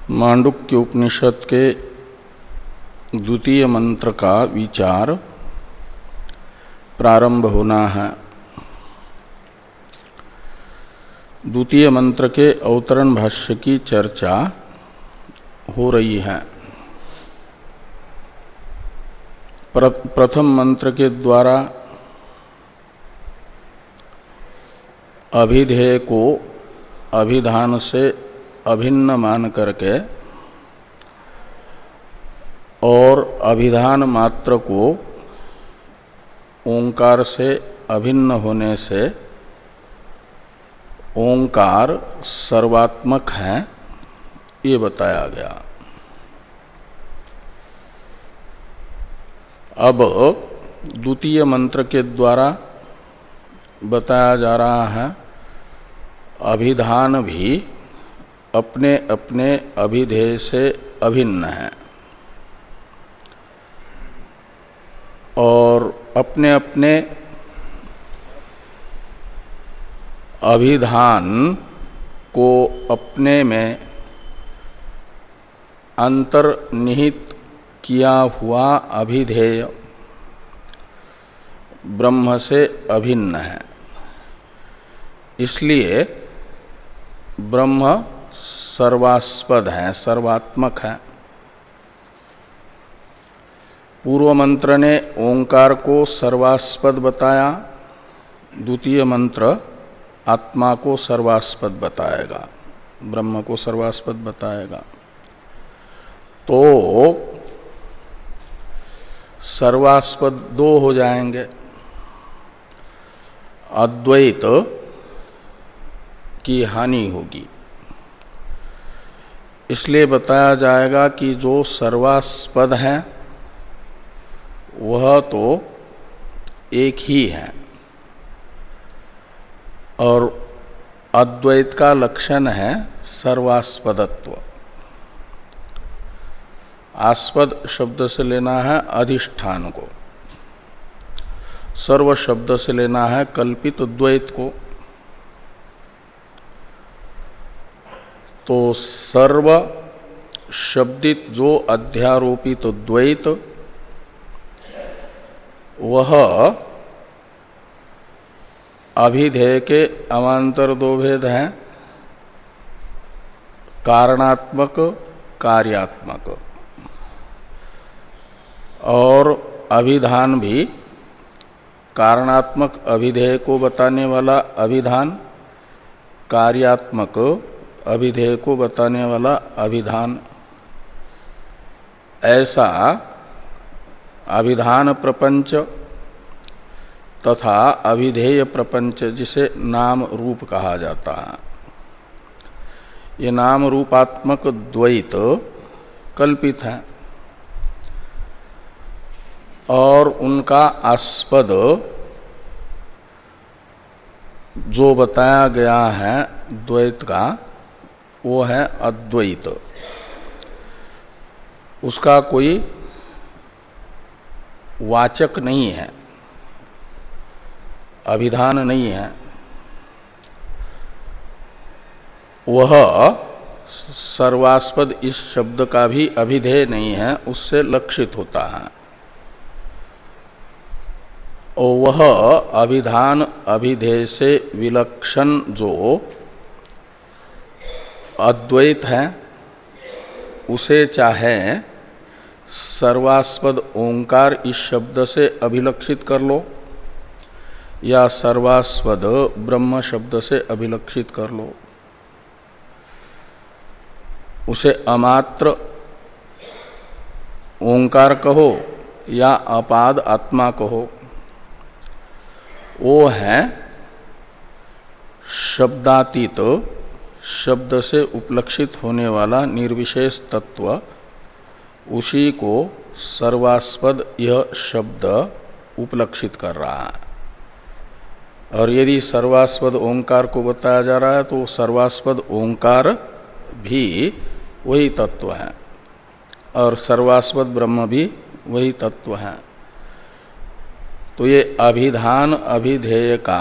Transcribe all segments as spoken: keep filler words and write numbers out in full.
मांडुक्य उपनिषद के द्वितीय मंत्र का विचार प्रारंभ होना है। द्वितीय मंत्र के अवतरण भाष्य की चर्चा हो रही है। प्रथम मंत्र के द्वारा अभिधेय को अभिधान से अभिन्न मान करके और अभिधान मात्र को ओंकार से अभिन्न होने से ओंकार सर्वात्मक है, ये बताया गया। अब द्वितीय मंत्र के द्वारा बताया जा रहा है अभिधान भी अपने अपने अभिधेय से अभिन्न है और अपने अपने अभिधान को अपने में अंतर्निहित किया हुआ अभिधेय ब्रह्म से अभिन्न है। इसलिए ब्रह्म सर्वास्पद है, सर्वात्मक है। पूर्व मंत्र ने ओंकार को सर्वास्पद बताया, द्वितीय मंत्र आत्मा को सर्वास्पद बताएगा, ब्रह्म को सर्वास्पद बताएगा। तो सर्वास्पद दो हो जाएंगे, अद्वैत की हानि होगी। इसलिए बताया जाएगा कि जो सर्वास्पद है वह तो एक ही है और अद्वैत का लक्षण है सर्वास्पदत्व। आस्पद शब्द से लेना है अधिष्ठान को, सर्व शब्द से लेना है कल्पित द्वैत को। तो सर्व शब्दित जो अध्यारोपित द्वैत वह अभिधेय के अवान्तर दो भेद हैं, कारणात्मक कार्यात्मक। और अभिधान भी कारणात्मक अभिधेय को बताने वाला अभिधान, कार्यात्मक अभिधेय को बताने वाला अभिधान। ऐसा अभिधान प्रपंच तथा अभिधेय प्रपंच जिसे नाम रूप कहा जाता है, ये नाम रूपात्मक द्वैत कल्पित है और उनका आस्पद जो बताया गया है द्वैत का वो है अद्वैत। उसका कोई वाचक नहीं है, अभिधान नहीं है, वह सर्वास्पद इस शब्द का भी अभिधेय नहीं है, उससे लक्षित होता है। और वह अभिधान अभिधेय से विलक्षण जो अद्वैत है उसे चाहे सर्वास्पद ओंकार इस शब्द से अभिलक्षित कर लो या सर्वास्पद ब्रह्म शब्द से अभिलक्षित कर लो, उसे अमात्र ओंकार कहो या अपाद आत्मा कहो, वो है शब्दातीत शब्द से उपलक्षित होने वाला निर्विशेष तत्व। उसी को सर्वास्पद यह शब्द उपलक्षित कर रहा है। और यदि सर्वास्पद ओंकार को बताया जा रहा है तो सर्वास्पद ओंकार भी वही तत्व है और सर्वास्पद ब्रह्म भी वही तत्व है। तो ये अभिधान अभिधेय का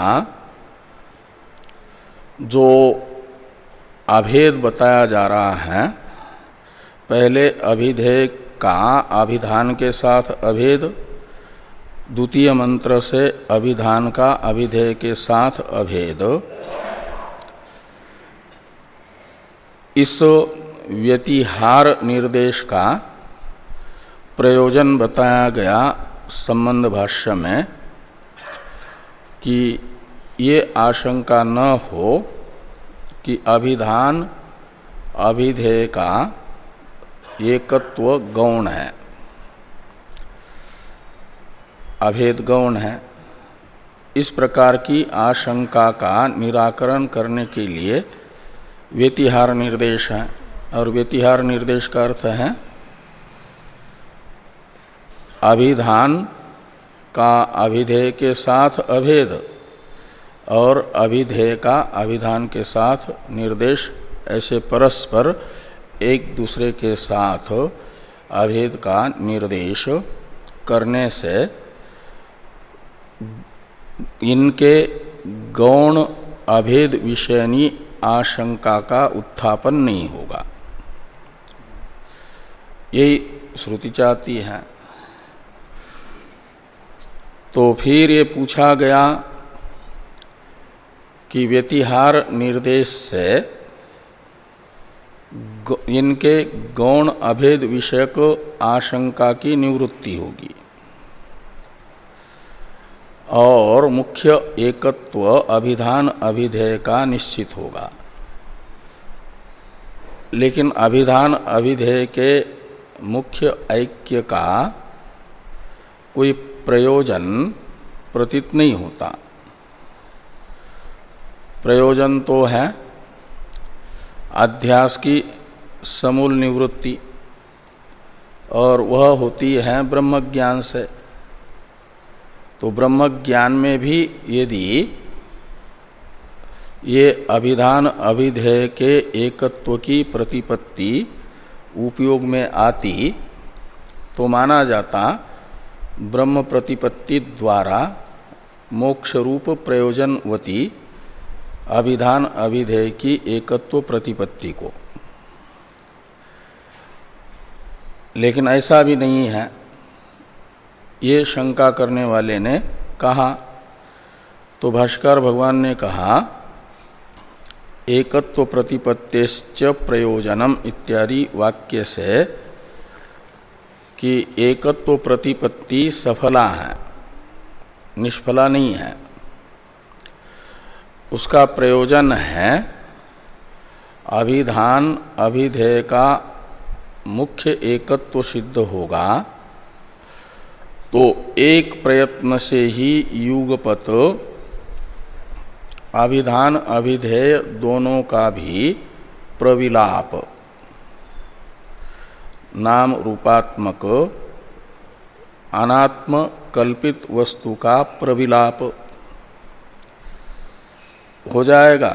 जो अभेद बताया जा रहा है पहले अभिधेय का अभिधान के साथ अभेद, द्वितीय मंत्र से अभिधान का अभिधेय के साथ अभेद, इस व्यतिहार निर्देश का प्रयोजन बताया गया संबंध भाष्य में कि ये आशंका न हो कि अभिधान अभिधेय का एकत्व गौण है, अभेद गौण है। इस प्रकार की आशंका का निराकरण करने के लिए व्यतिहार निर्देश है। और व्यतिहार निर्देश का अर्थ है अभिधान का अभिधेय के साथ अभेद और अभिधेय का अभिधान के साथ निर्देश, ऐसे परस्पर एक दूसरे के साथ अभेद का निर्देश करने से इनके गौण अभेद विषयनी आशंका का उत्थापन नहीं होगा, यही श्रुति चाहती है। तो फिर ये पूछा गया कि व्यतिहार निर्देश से इनके गौण अभेद विषयक आशंका की निवृत्ति होगी और मुख्य एकत्व अभिधान अभिधेय का निश्चित होगा। लेकिन अभिधान अभिधेय के मुख्य ऐक्य का कोई प्रयोजन प्रतीत नहीं होता। प्रयोजन तो है अध्यास की समूल निवृत्ति, और वह होती है ब्रह्म ज्ञान से। तो ब्रह्म ज्ञान में भी यदि ये अभिधान अभिधेय के एकत्व की प्रतिपत्ति उपयोग में आती तो माना जाता ब्रह्म प्रतिपत्ति द्वारा मोक्ष रूप प्रयोजनवती अभिधान अभिधेय की एकत्व प्रतिपत्ति को। लेकिन ऐसा भी नहीं है, ये शंका करने वाले ने कहा। तो भाष्कर भगवान ने कहा एकत्व प्रतिपत्तेश्च प्रयोजनम इत्यादि वाक्य से कि एकत्व प्रतिपत्ति सफला है, निष्फला नहीं है। उसका प्रयोजन है अभिधान अभिधेय का मुख्य एकत्व सिद्ध होगा तो एक प्रयत्न से ही युगपत अभिधान अभिधेय दोनों का भी प्रविलाप, नाम रूपात्मक अनात्म कल्पित वस्तु का प्रविलाप हो जाएगा।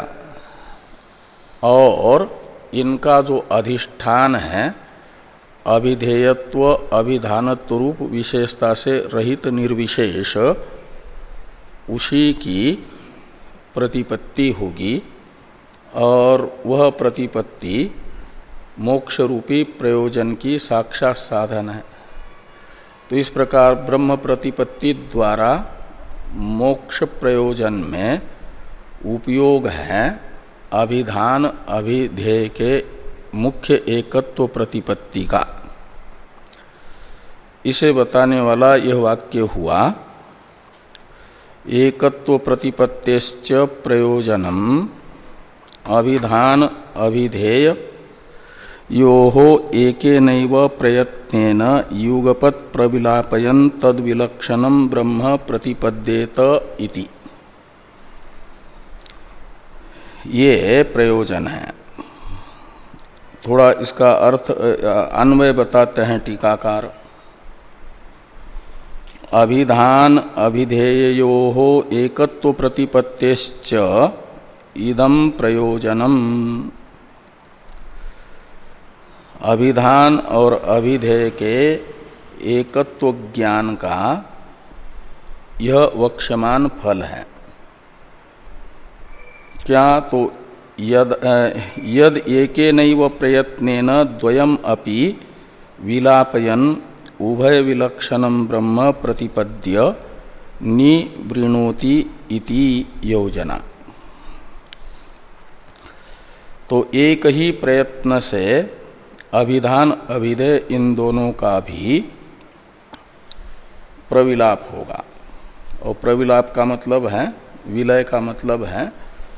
और इनका जो अधिष्ठान है अभिधेयत्व अभिधानत्व रूप विशेषता से रहित निर्विशेष, उसी की प्रतिपत्ति होगी और वह प्रतिपत्ति मोक्ष रूपी प्रयोजन की साक्षात साधन है। तो इस प्रकार ब्रह्म प्रतिपत्ति द्वारा मोक्ष प्रयोजन में उपयोग है अभिधान अभिधेय के मुख्य एकत्व प्रतिपत्ति का। इसे बताने वाला यह वाक्य हुआ एकत्व प्रतिपत्तेश्च प्रयोजनम अभिधान अभिधेय योहो एकेनैव प्रयत्नेन युगपत् प्रविलापयन् तद्विलक्षणं ब्रह्म प्रतिपद्येत इति। ये प्रयोजन है। थोड़ा इसका अर्थ अन्वय बताते हैं टीकाकार। अभिधान अभिधेयोः एकत्व प्रतिपत्तेश्च इदं प्रयोजनम्। अभिधान और अभिधेय के एकत्व ज्ञान का यह वक्ष्यमान फल है। क्या? तो यद यद एकेनैव प्रयत्नेन द्वयम अपि विलापयन् उभय विलक्षणं ब्रह्म प्रतिपद्य निवृणोति इति योजना। तो एक ही प्रयत्न से अभिधान अभिधेय इन दोनों का भी प्रविलाप होगा। और प्रविलाप का मतलब है, विलय का मतलब है,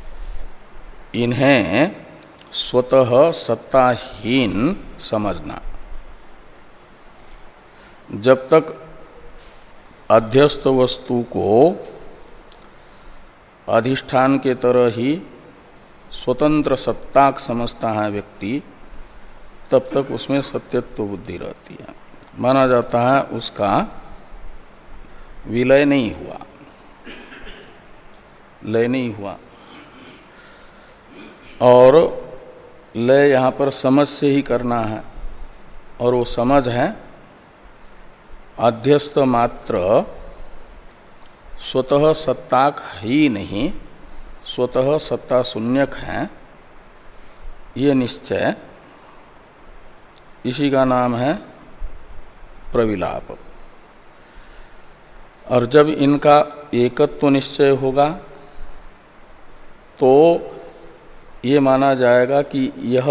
इन्हें स्वतः सत्ताहीन समझना। जब तक अध्यस्त वस्तु को अधिष्ठान के तरह ही स्वतंत्र सत्ताक समझता है व्यक्ति, तब तक उसमें सत्यत्व बुद्धि रहती है। माना जाता है उसका विलय नहीं हुआ, लय नहीं हुआ। और लय यहाँ पर समझ से ही करना है, और वो समझ है अध्यस्त मात्र स्वतः सत्ताक ही नहीं, स्वतः सत्ता शून्यक है, ये निश्चय, इसी का नाम है प्रविलाप। और जब इनका एकत्व निश्चय होगा तो ये माना जाएगा कि यह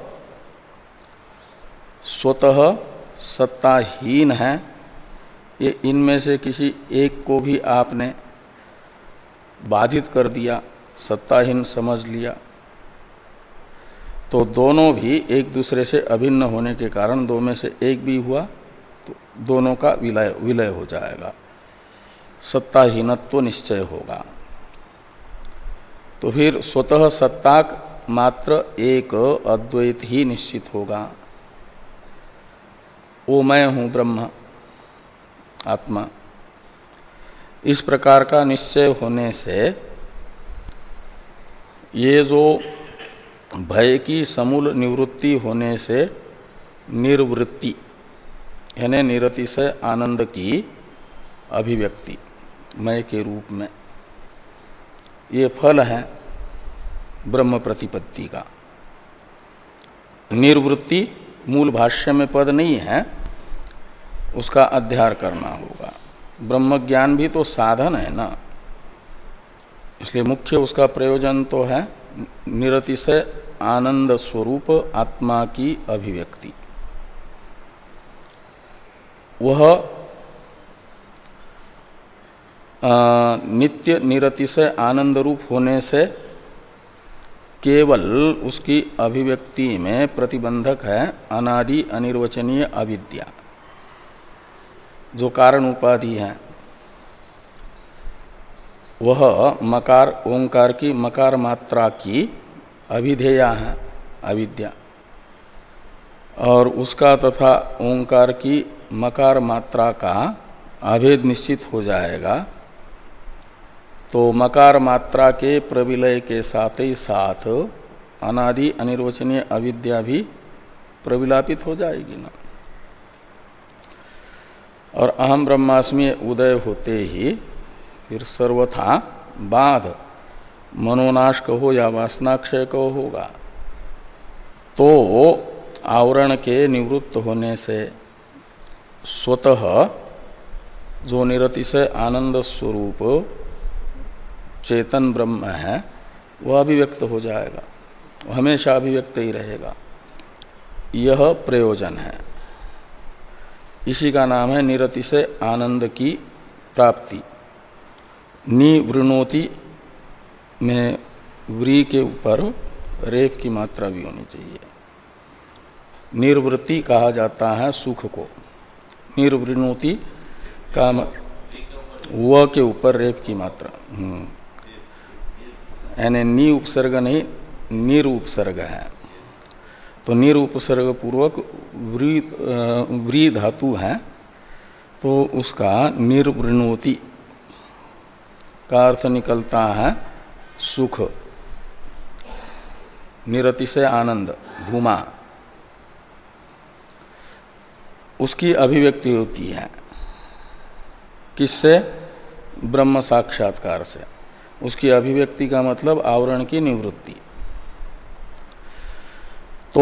स्वतः सत्ताहीन है। ये इनमें से किसी एक को भी आपने बाधित कर दिया, सत्ताहीन समझ लिया, तो दोनों भी एक दूसरे से अभिन्न होने के कारण दो में से एक भी हुआ तो दोनों का विलय विलय हो जाएगा, सत्ताहीनत्व निश्चय होगा। तो फिर स्वतः सत्ताक मात्र एक अद्वैत ही निश्चित होगा, वो मैं हूँ ब्रह्म आत्मा। इस प्रकार का निश्चय होने से ये जो भय की समूल निवृत्ति होने से निर्वृत्ति यानी निरतिशय आनंद की अभिव्यक्ति मैं के रूप में, ये फल है ब्रह्म प्रतिपत्ति का। निर्वृत्ति मूल भाष्य में पद नहीं है, उसका अध्यार करना होगा। ब्रह्म ज्ञान भी तो साधन है ना, इसलिए मुख्य उसका प्रयोजन तो है निरतिशय आनंद स्वरूप आत्मा की अभिव्यक्ति। वह आ, नित्य निरतिशय आनंद रूप होने से केवल उसकी अभिव्यक्ति में प्रतिबंधक है अनादि अनिर्वचनीय अविद्या, जो कारण उपाधि है। वह मकार ओंकार की मकार मात्रा की अभिधेया है अविद्या, और उसका तथा ओंकार की मकार मात्रा का अभेद निश्चित हो जाएगा तो मकार मात्रा के प्रविलय के साथ ही साथ अनादि अनिर्वचनीय अविद्या भी प्रविलापित हो जाएगी ना। और अहम ब्रह्मास्मि उदय होते ही फिर सर्वथा बाध मनोनाश कहो या वासनाक्षय कहो होगा। तो आवरण के निवृत्त होने से स्वतः जो निरतिशय आनंद स्वरूप चेतन ब्रह्म है वह अभिव्यक्त हो जाएगा, हमेशा अभिव्यक्त ही रहेगा। यह प्रयोजन है, इसी का नाम है निरतिशय आनंद की प्राप्ति। निवृणोति में व्री के ऊपर रेफ की मात्रा भी होनी चाहिए। निर्वृत्ति कहा जाता है सुख को, निर्वृणोति का मतलब व के ऊपर रेफ की मात्रा, यानी नि उपसर्ग नहीं निर उपसर्ग है। तो निर उपसर्ग पूर्वक व्री व्री धातु है, तो उसका निर्वृणोति का अर्थ निकलता है सुख, निरतिशय आनंद, भूमा, उसकी अभिव्यक्ति होती है। किससे? ब्रह्म साक्षात्कार से। उसकी अभिव्यक्ति का मतलब आवरण की निवृत्ति। तो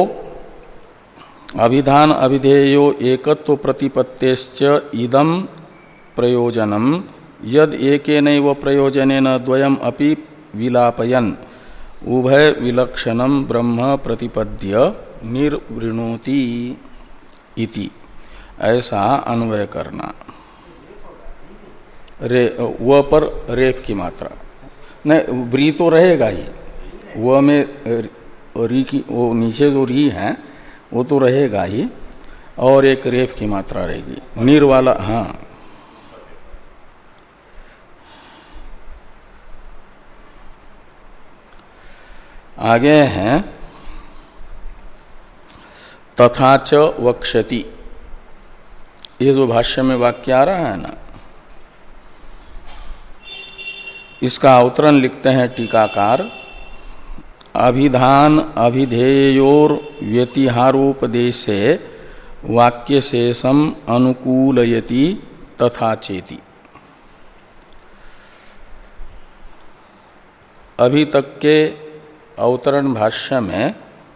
अभिधान अभिधेयो एकत्व प्रतिपत्तेश्च इदम प्रयोजनम यद एकेनैव प्रयोजनेन द्वयम अपि विलापयन् उभय विलक्षणम ब्रह्म प्रतिपद्य निर्वृणोति इति, ऐसा अन्वय करना। रे व पर रेफ की मात्रा नहीं, ब्री तो रहेगा ही, व में री की, वो नीचे जो री है वो तो रहेगा ही, और एक रेफ की मात्रा रहेगी नीर वाला। हाँ, आगे हैं तथा च वक्षति, ये जो भाष्य में वाक्य आ रहा है ना, इसका अवतरण लिखते हैं टीकाकार, अभिधान अभिधेयोर व्यतिहारोपदेशे वाक्य शेषम अनुकूलयति तथा चेति। अभी तक के अवतरण भाष्य में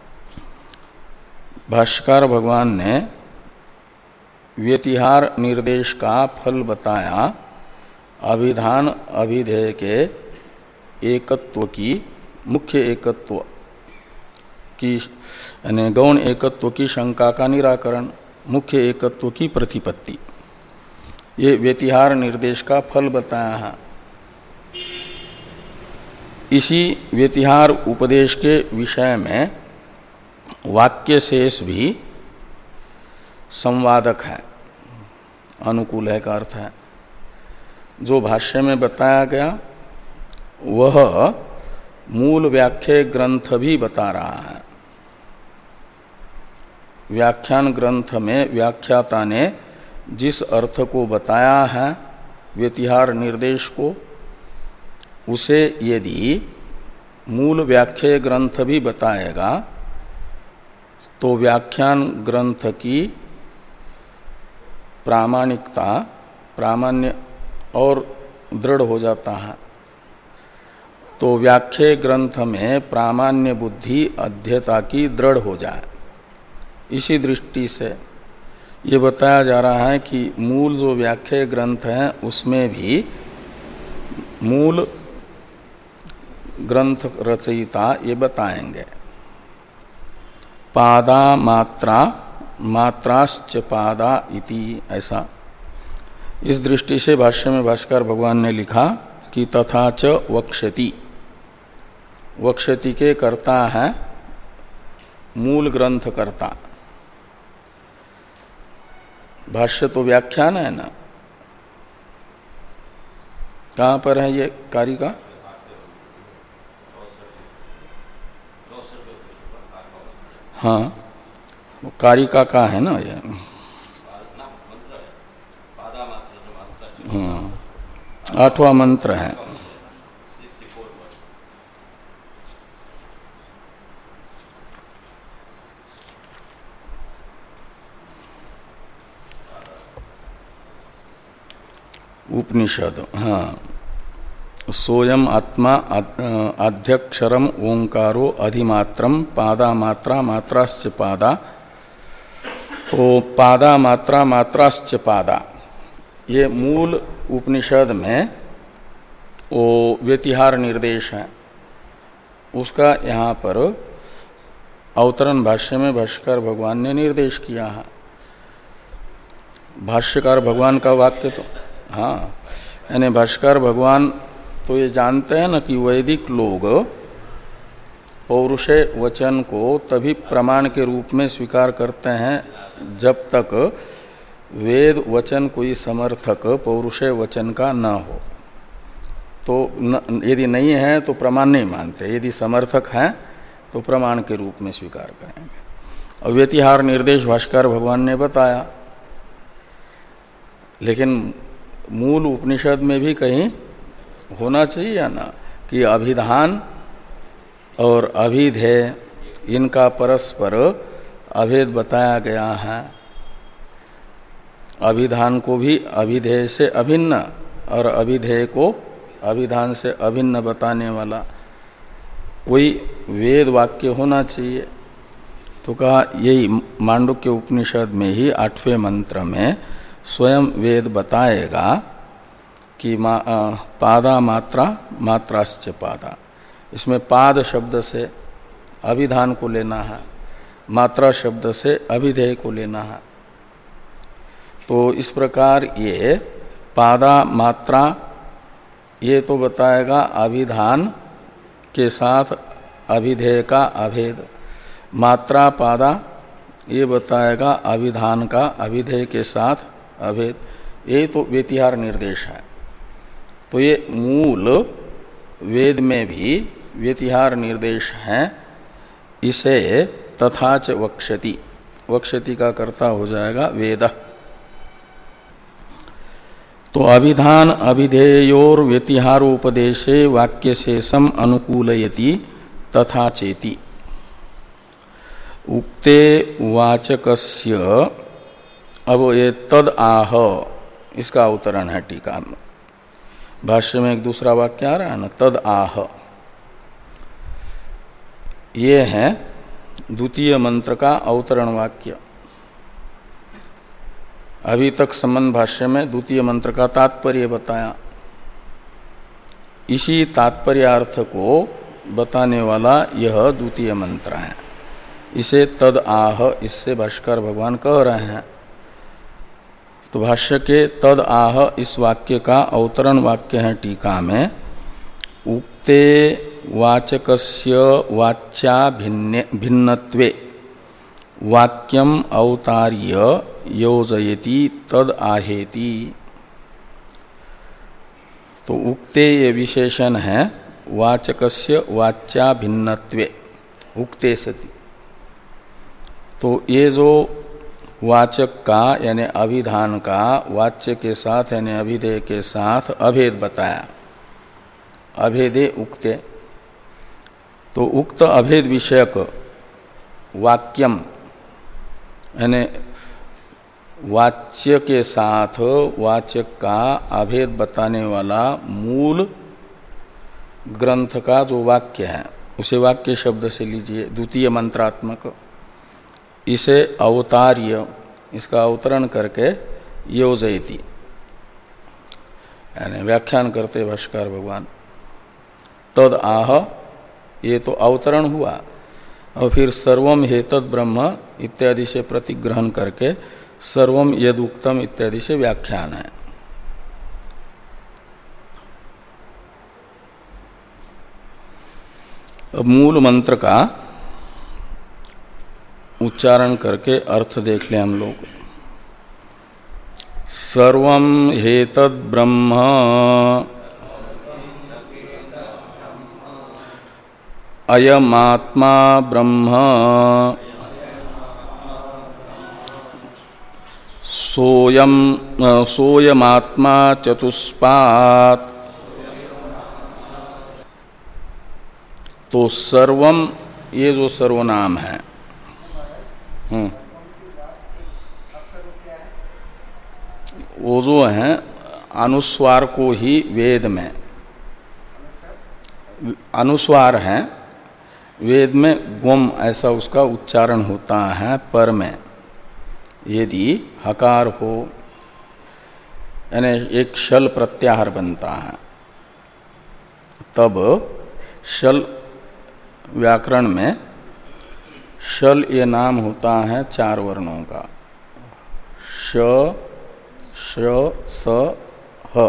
भाष्यकार भगवान ने व्यतिहार निर्देश का फल बताया अभिधान अभिधेय के एकत्व की, मुख्य एकत्व की यानी गौण एकत्व की शंका का निराकरण, मुख्य एकत्व की प्रतिपत्ति, ये व्यतिहार निर्देश का फल बताया है। इसी व्यतिहार उपदेश के विषय में वाक्य शेष भी संवादक है, अनुकूल है का अर्थ है। जो भाष्य में बताया गया वह मूल व्याख्या ग्रंथ भी बता रहा है। व्याख्यान ग्रंथ में व्याख्याता ने जिस अर्थ को बताया है व्यतिहार निर्देश को, उसे यदि मूल व्याख्या ग्रंथ भी बताएगा तो व्याख्यान ग्रंथ की प्रामाणिकता, प्रामाण्य और दृढ़ हो जाता है। तो व्याख्या ग्रंथ में प्रामाण्य बुद्धि अध्यता की दृढ़ हो जाए, इसी दृष्टि से ये बताया जा रहा है कि मूल जो व्याख्या ग्रंथ है उसमें भी मूल ग्रंथ रचयिता ये बताएंगे। पादा मात्रा मात्राश्च पादा इति, ऐसा इस दृष्टि से भाष्य में भाष्कर भगवान ने लिखा कि तथा च वक्षति, वक्षति के कर्ता है मूल ग्रंथ कर्ता। भाष्य तो व्याख्यान है ना, कहाँ पर है ये कारिका? हाँ, कारिका का है ना ये। हाँ, आठवां मंत्र है। उपनिषद, हाँ, सोयम आत्मा आद्यक्षरम ओंकारो अधिमात्रम पादा मात्रा मात्राश्च पादा। तो पादा मात्रा मात्राश्च पादा, ये मूल उपनिषद में वो व्यतिहार निर्देश है, उसका यहाँ पर अवतरण भाष्य में भाष्यकार भगवान ने निर्देश किया है। भाष्यकार भगवान का वाक्य तो, हाँ, यानी भाष्यकार भगवान तो ये जानते हैं ना कि वैदिक लोग पौरुषे वचन को तभी प्रमाण के रूप में स्वीकार करते हैं जब तक वेद वचन कोई समर्थक पौरुषे वचन का न हो। तो न, यदि नहीं है तो प्रमाण नहीं मानते, यदि समर्थक है तो प्रमाण के रूप में स्वीकार करेंगे। और व्यतिहार निर्देश भाष्कर भगवान ने बताया, लेकिन मूल उपनिषद में भी कहीं होना चाहिए ना कि अभिधान और अभिधेय इनका परस्पर अभेद बताया गया है। अभिधान को भी अभिधेय से अभिन्न और अभिधेय को अभिधान से अभिन्न बताने वाला कोई वेद वाक्य होना चाहिए। तो कहा यही मांडुक्य उपनिषद में ही आठवें मंत्र में स्वयं वेद बताएगा कि मा, पादा मात्रा मात्राश्च पादा, इसमें पाद शब्द से अभिधान को लेना है, मात्रा शब्द से अभिधेय को लेना है। तो इस प्रकार ये पादा मात्रा ये तो बताएगा अभिधान के साथ अभिधेय का अभेद, मात्रा पादा ये बताएगा अभिधान का अभिधेय के साथ अभेद। ये तो व्यतिहार निर्देश है। तो ये मूल वेद में भी व्यतिहार निर्देश हैं। इसे तथाच वक्ष्यति, वक्ष्यति का कर्ता हो जाएगा वेद। तो अभिधान अभिधेयोर व्यतिहारोपदेशे वाक्य शेषम अनुकूलयति तथा चेति। उक्ते वाचकस्य, अब ये तद आह इसका अवतरण है टीका में। भाष्य में एक दूसरा वाक्य आ रहा है ना, तद आह, ये है द्वितीय मंत्र का अवतरण वाक्य। अभी तक संबंध भाष्य में द्वितीय मंत्र का तात्पर्य बताया, इसी तात्पर्यार्थ को बताने वाला यह द्वितीय मंत्र है। इसे तद आह, इससे भाष्कर भगवान कह रहे हैं। तो भाष्य के तद आह इस वाक्य का अवतरण वाक्य है टीका में, उक्ते वाचकस्य वाच्या भिन्न भिन्नत्वे वाक्यम अवतार्य योजयति तद आहेति। तो उक्ते ये विशेषण है वाचकस्य वाच्या भिन्नत्वे, उक्ते सति। तो ये जो वाचक का यानी अभिधान का वाच्य के साथ यानी अभिधेय के साथ अभेद बताया, अभेदे उक्ते। तो उक्त अभेद विषयक वाक्यम यानी वाच्य के साथ वाचक का अभेद बताने वाला मूल ग्रंथ का जो वाक्य है उसे वाक्य शब्द से लीजिए, द्वितीय मंत्रात्मक। इसे अवतार्य, इसका अवतरण करके योजयति यानी व्याख्यान करते भाष्कर भगवान। तद आह ये तो अवतरण हुआ, और फिर सर्वम हेतद ब्रह्म इत्यादि से प्रतिग्रहण करके सर्वम यदुक्तम इत्यादि से व्याख्यान है। अब मूल मंत्र का उच्चारण करके अर्थ देख लें हम लोग। सर्वम हेतद ब्रह्म अयमात्मा ब्रह्म सोयम सोयमात्मा चतुष्पात्। तो सर्वम ये जो सर्वनाम है, हम्म वो जो है अनुस्वार को ही वेद में, अनुस्वार है वेद में ग्वम ऐसा उसका उच्चारण होता है। पर में यदि हकार हो यानी एक शल प्रत्याहार बनता है, तब शल व्याकरण में शल ये नाम होता है चार वर्णों का, श श स ह।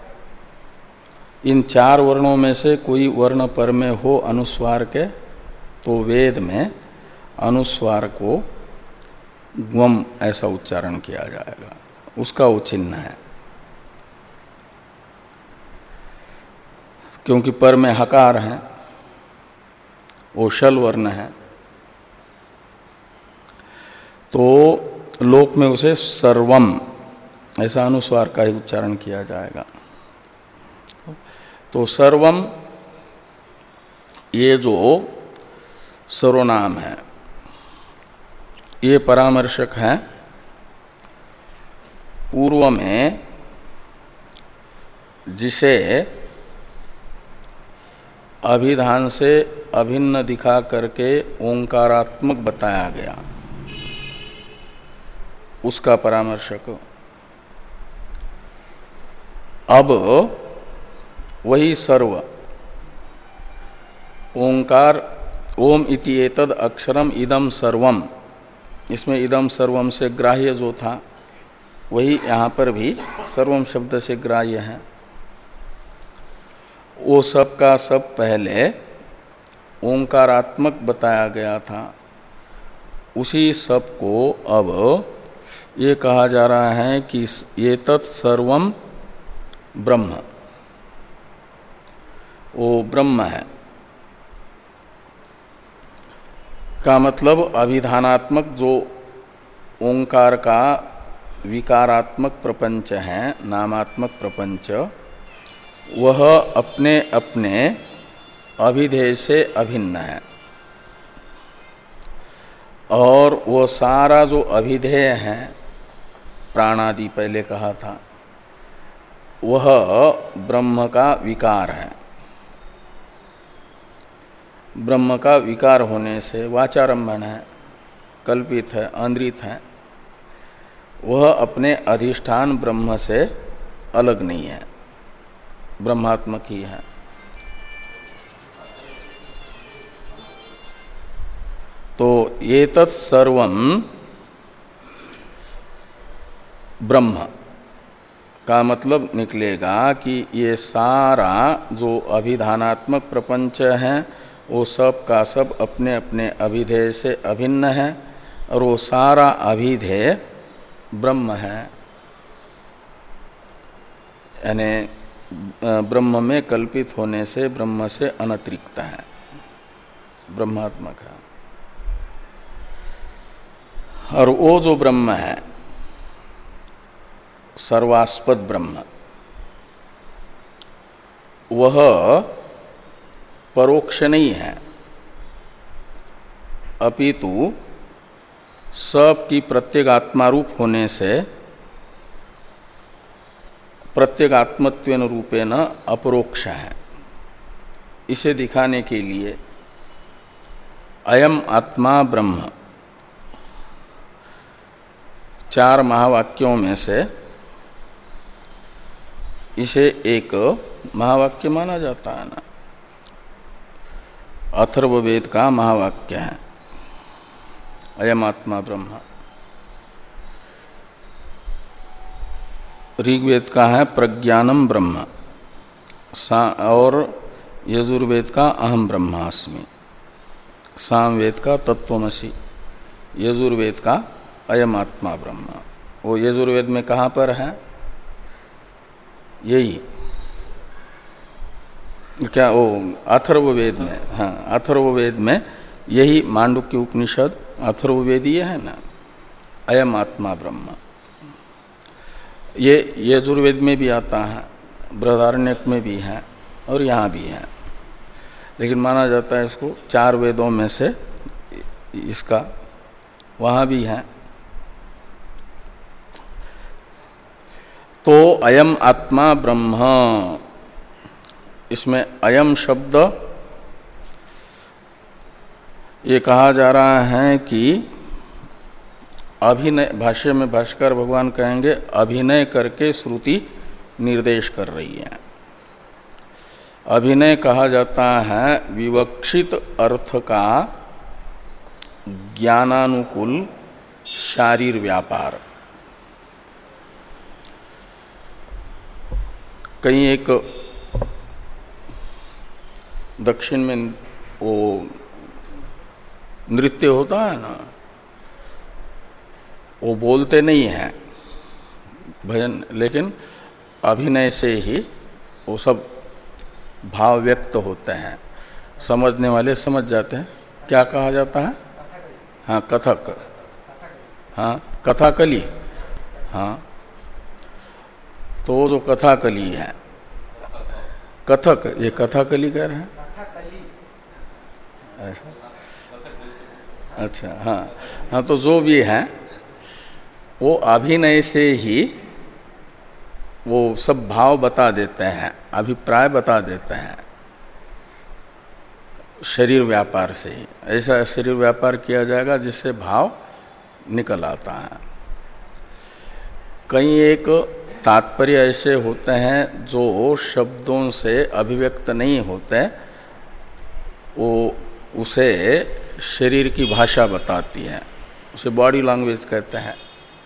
इन चार वर्णों में से कोई वर्ण पर में हो अनुस्वार के, तो वेद में अनुस्वार को ग्वम ऐसा उच्चारण किया जाएगा, उसका वो चिन्ह है। क्योंकि पर में हकार है, वो शल वर्ण है, तो लोक में उसे सर्वम ऐसा अनुस्वार का ही उच्चारण किया जाएगा। तो सर्वम ये जो सर्वनाम है ये परामर्शक है पूर्व में जिसे अभिधान से अभिन्न दिखा करके ओंकारात्मक बताया गया, उसका परामर्शक। अब वही सर्व ओंकार, ओम इति एतद अक्षरम इदम सर्वम, इसमें इदम सर्वम से ग्राह्य जो था वही यहाँ पर भी सर्वम शब्द से ग्राह्य है। वो सब का सब पहले ओंकारात्मक बताया गया था, उसी सब को अब ये कहा जा रहा है कि ये तत्सर्वम ब्रह्म, वो ब्रह्म है का मतलब अभिधानात्मक जो ओंकार का विकारात्मक प्रपंच है, नामात्मक प्रपंच, वह अपने अपने अभिधेय से अभिन्न है। और वो सारा जो अभिधेय है, प्राणादि पहले कहा था, वह ब्रह्म का विकार है। ब्रह्म का विकार होने से वाचारंभण है, कल्पित है, आंद्रित है, वह अपने अधिष्ठान ब्रह्म से अलग नहीं है, ब्रह्मात्मक ही है। तो ये तत्सर्वम ब्रह्म का मतलब निकलेगा कि ये सारा जो अभिधानात्मक प्रपंच है वो सब का सब अपने अपने अभिधेय से अभिन्न है, और वो सारा अभिधेय ब्रह्म है, यानी ब्रह्म में कल्पित होने से ब्रह्म से अनतिरिक्त है, ब्रह्मात्मक है। और वो जो ब्रह्म है सर्वास्पद ब्रह्म, वह परोक्ष नहीं है, अपितु सब की प्रत्येगात्मा रूप होने से प्रत्येगात्मत्वेन रूपेण अपरोक्ष है। इसे दिखाने के लिए अयम आत्मा ब्रह्म चार महावाक्यों में से इसे एक महावाक्य माना जाता है ना, अथर्ववेद का महावाक्य है अयम आत्मा ब्रह्म। ऋग्वेद का है प्रज्ञानम ब्रह्म, और यजुर्वेद का अहम ब्रह्मास्मि, सामवेद का तत्वमसि, यजुर्वेद का अयम आत्मा ब्रह्म। वो यजुर्वेद में कहाँ पर है? यही क्या वो अथर्ववेद में, हाँ अथर्ववेद में यही मांडुक्य उपनिषद अथर्ववेदीय है ना, अयम आत्मा ब्रह्म। ये यजुर्वेद में भी आता है, बृहदारण्यक में भी है और यहाँ भी है, लेकिन माना जाता है इसको चार वेदों में से इसका वहाँ भी है। तो अयम आत्मा ब्रह्म, इसमें अयम शब्द ये कहा जा रहा है कि अभिनय, भाष्य में भाष्कर भगवान कहेंगे अभिनय करके श्रुति निर्देश कर रही है। अभिनय कहा जाता है विवक्षित अर्थ का ज्ञानानुकूल शारीर व्यापार। कहीं एक दक्षिण में वो नृत्य होता है ना, वो बोलते नहीं हैं भजन, लेकिन अभिनय से ही वो सब भाव व्यक्त होते हैं, समझने वाले समझ जाते हैं। क्या कहा जाता है? हाँ कथक, हाँ कथाकली, हाँ तो जो कथाकली है, कथक, ये कथाकली कह रहे हैं। अच्छा, हाँ हाँ तो जो भी है वो अभिनय से ही वो सब भाव बता देते हैं, अभिप्राय बता देते हैं। शरीर व्यापार से ही ऐसा शरीर व्यापार किया जाएगा जिससे भाव निकल आता है। कई एक तात्पर्य ऐसे होते हैं जो शब्दों से अभिव्यक्त नहीं होते, वो उसे शरीर की भाषा बताती है, उसे बॉडी लैंग्वेज कहते हैं।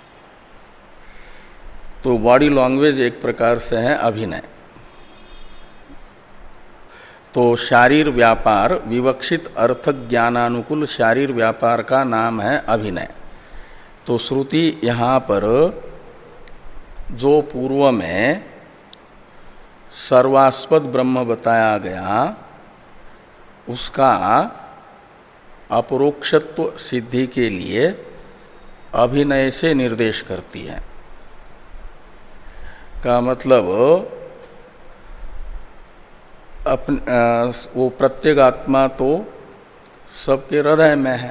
तो बॉडी लैंग्वेज एक प्रकार से है अभिनय। तो शारीर व्यापार, विवक्षित अर्थ ज्ञानानुकूल शारीर व्यापार का नाम है अभिनय। तो श्रुति यहाँ पर जो पूर्व में सर्वास्पद ब्रह्म बताया गया उसका अपरोक्षत्व सिद्धि के लिए अभिनय से निर्देश करती है। का मतलब अपन वो प्रत्येगात्मा तो सबके हृदय में है,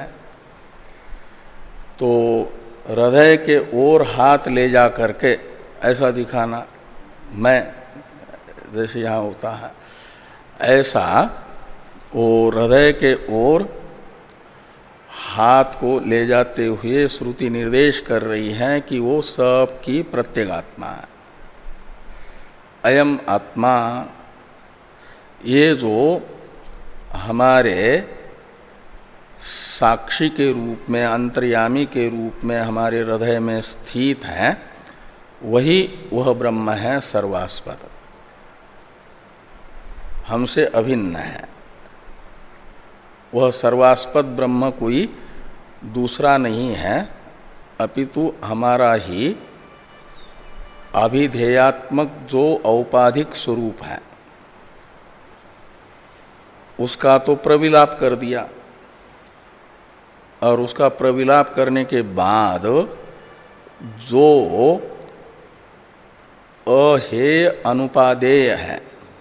तो हृदय के ओर हाथ ले जा करके ऐसा दिखाना, मैं जैसे यहाँ होता है ऐसा वो हृदय के ओर हाथ को ले जाते हुए श्रुति निर्देश कर रही है कि वो सब की प्रत्येगात्मा है। अयम आत्मा, ये जो हमारे साक्षी के रूप में, अंतर्यामी के रूप में हमारे हृदय में स्थित है, वही वह ब्रह्म है सर्वास्पद, हमसे अभिन्न है। वह सर्वास्पद ब्रह्म कोई दूसरा नहीं है, अपितु हमारा ही अभिधेयात्मक जो औपाधिक स्वरूप है उसका तो प्रविलाप कर दिया, और उसका प्रविलाप करने के बाद जो अहेय अनुपादेय है,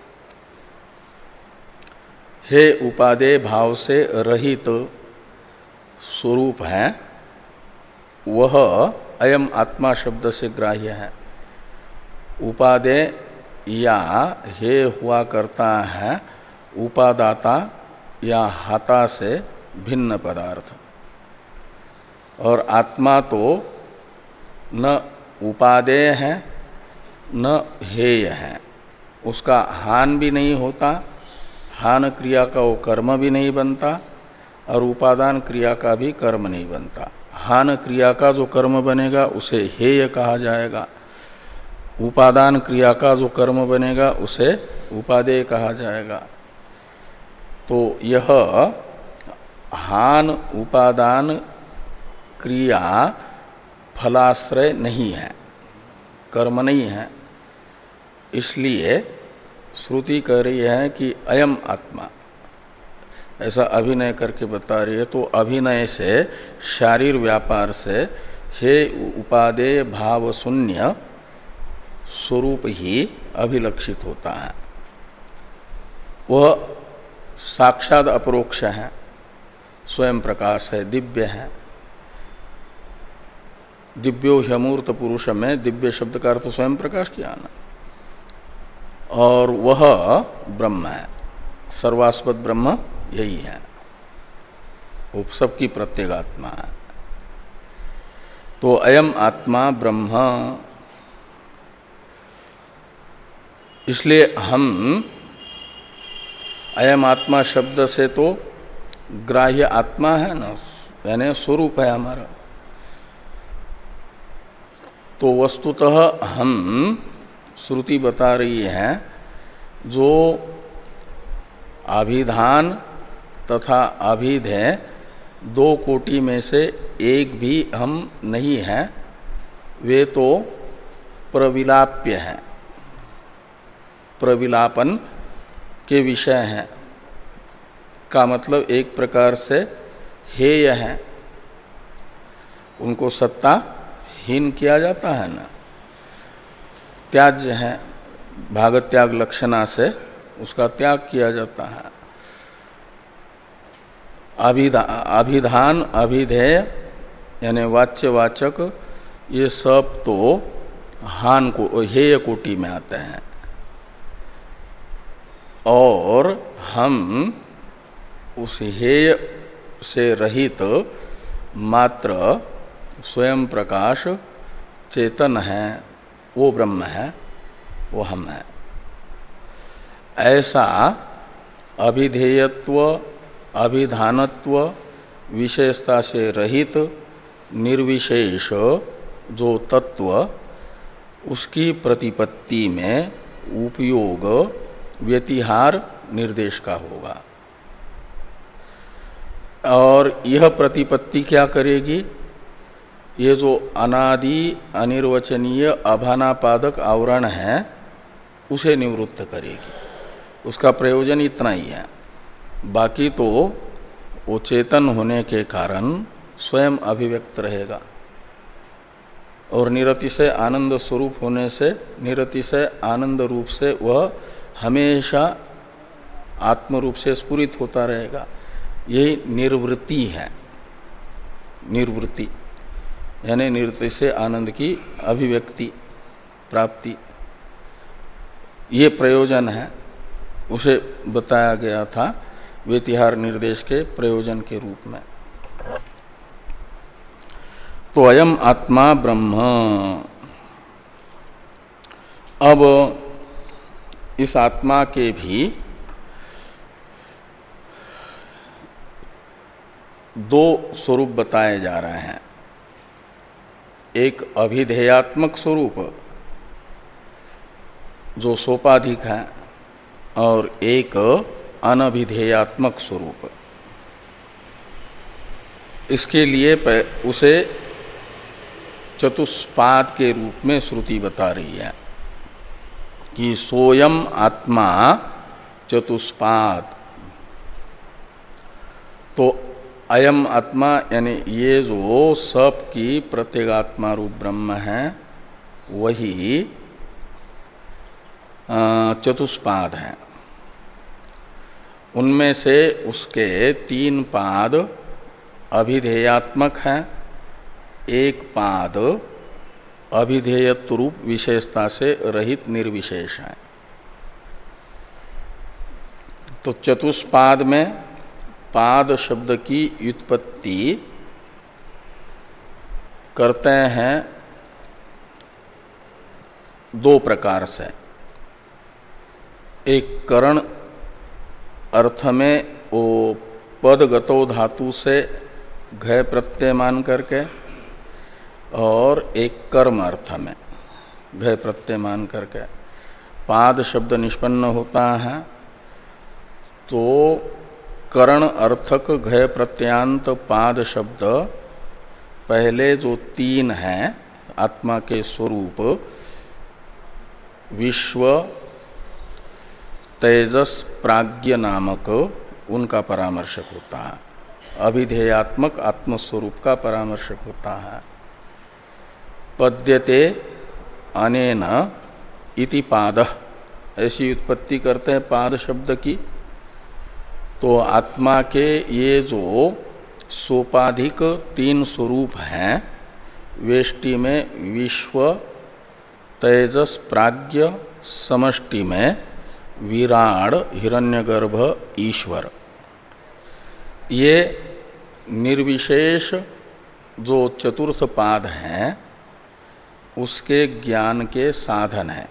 हे उपादेय भाव से रहित स्वरूप है, वह अयम आत्मा शब्द से ग्राह्य है। उपादेय या हे हुआ करता है उपादाता या हाता से भिन्न पदार्थ, और आत्मा तो न उपादेय है न हेय है, उसका हान भी नहीं होता, हान क्रिया का वो कर्म भी नहीं बनता, और उपादान क्रिया का भी कर्म नहीं बनता। हान क्रिया का जो कर्म बनेगा उसे हेय कहा जाएगा, उपादान क्रिया का जो कर्म बनेगा उसे उपादेय कहा जाएगा। तो यह हान उपादान क्रिया फलाश्रय नहीं है, कर्म नहीं है, इसलिए श्रुति कह रही है कि अयम आत्मा, ऐसा अभिनय करके बता रही है। तो अभिनय से, शारीर व्यापार से हे उपादेय भाव शून्य स्वरूप ही अभिलक्षित होता है। वह साक्षात अपरोक्ष है, स्वयं प्रकाश है, दिव्य है। दिव्यो ह्यमूर्त पुरुष में दिव्य शब्द का अर्थ स्वयं प्रकाश किया ना, और वह ब्रह्म है, सर्वास्पद ब्रह्म यही है, वो सबकी प्रत्येगात्मा है। तो अयम आत्मा ब्रह्म, इसलिए हम अयम आत्मा शब्द से तो ग्राह्य आत्मा है ना, यानी स्वरूप है हमारा। तो वस्तुतः हम, श्रुति बता रही है, जो अभिधान तथा अभिधेय दो कोटि में से एक भी हम नहीं हैं, वे तो प्रविलाप्य हैं, प्रविलापन के विषय हैं। का मतलब एक प्रकार से हेय हैं, उनको सत्ता हीन किया जाता है ना, त्याज्य है, भागत्याग लक्षणा से उसका त्याग किया जाता है। अभिधा, अभिधान अभिधेय यानी वाच्यवाचक, ये सब तो हान को हेय कोटि में आते हैं, और हम उस हेय से रहित मात्र स्वयं प्रकाश चेतन है, वो ब्रह्म है, वो हम है। ऐसा अभिधेयत्व अभिधानत्व विशेषता से रहित निर्विशेष जो तत्व, उसकी प्रतिपत्ति में उपयोग व्यतिहार निर्देश का होगा। और यह प्रतिपत्ति क्या करेगी? ये जो अनादि अनिर्वचनीय अभानापादक आवरण है उसे निवृत्त करेगी। उसका प्रयोजन इतना ही है। बाकी तो वो चेतन होने के कारण स्वयं अभिव्यक्त रहेगा और निरतिशय आनंद स्वरूप होने से निरतिशय आनंद रूप से वह हमेशा आत्म रूप से स्फुरित होता रहेगा। यही निर्वृत्ति है। निर्वृत्ति यानी निरतिशय आनंद की अभिव्यक्ति प्राप्ति, ये प्रयोजन है। उसे बताया गया था व्यतिहार निर्देश के प्रयोजन के रूप में। तो अयम आत्मा ब्रह्म। अब इस आत्मा के भी दो स्वरूप बताए जा रहे हैं। एक अभिधेयात्मक स्वरूप जो सोपाधिक है और एक अनभिधेयात्मक स्वरूप। इसके लिए उसे चतुष्पाद के रूप में श्रुति बता रही है कि सोयम आत्मा चतुष्पाद। तो अयम आत्मा यानी ये जो सब की प्रत्येगात्मा रूप ब्रह्म है वही चतुष्पाद है। उनमें से उसके तीन पाद अभिधेयात्मक हैं, एक पाद अभिधेयत्व रूप विशेषता से रहित निर्विशेष है। तो चतुष्पाद में पाद शब्द की व्युत्पत्ति करते हैं दो प्रकार से। एक करण अर्थ में वो पदगतो धातु से घय प्रत्यय मान करके, और एक कर्म अर्थ में घय प्रत्यय मान करके पाद शब्द निष्पन्न होता है। तो करण अर्थक घय प्रत्यांत पाद शब्द पहले जो तीन हैं आत्मा के स्वरूप विश्व, तेजस, प्राज्ञ नामक, उनका परामर्शक होता है। अभिधेयात्मक आत्मस्वरूप का परामर्शक होता है। पद्यते अनेन इति पादः, ऐसी उत्पत्ति करते हैं पाद शब्द की। तो आत्मा के ये जो सोपाधिक तीन स्वरूप हैं, वेष्टि में विश्व, तेजस, प्राज्ञ, समष्टि में विराड, हिरण्यगर्भ, ईश्वर, ये निर्विशेष जो चतुर्थ पाद हैं उसके ज्ञान के साधन हैं।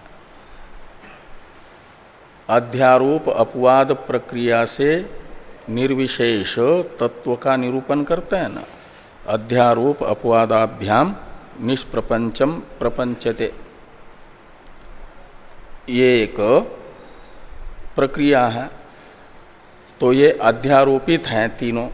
अध्यारोप अपवाद प्रक्रिया से निर्विशेष तत्व का निरूपण करते हैं ना। अध्यारोप अपवादाभ्याम निष्प्रपंचम प्रपंचते, ये एक प्रक्रिया है। तो ये अध्यारोपित हैं तीनों,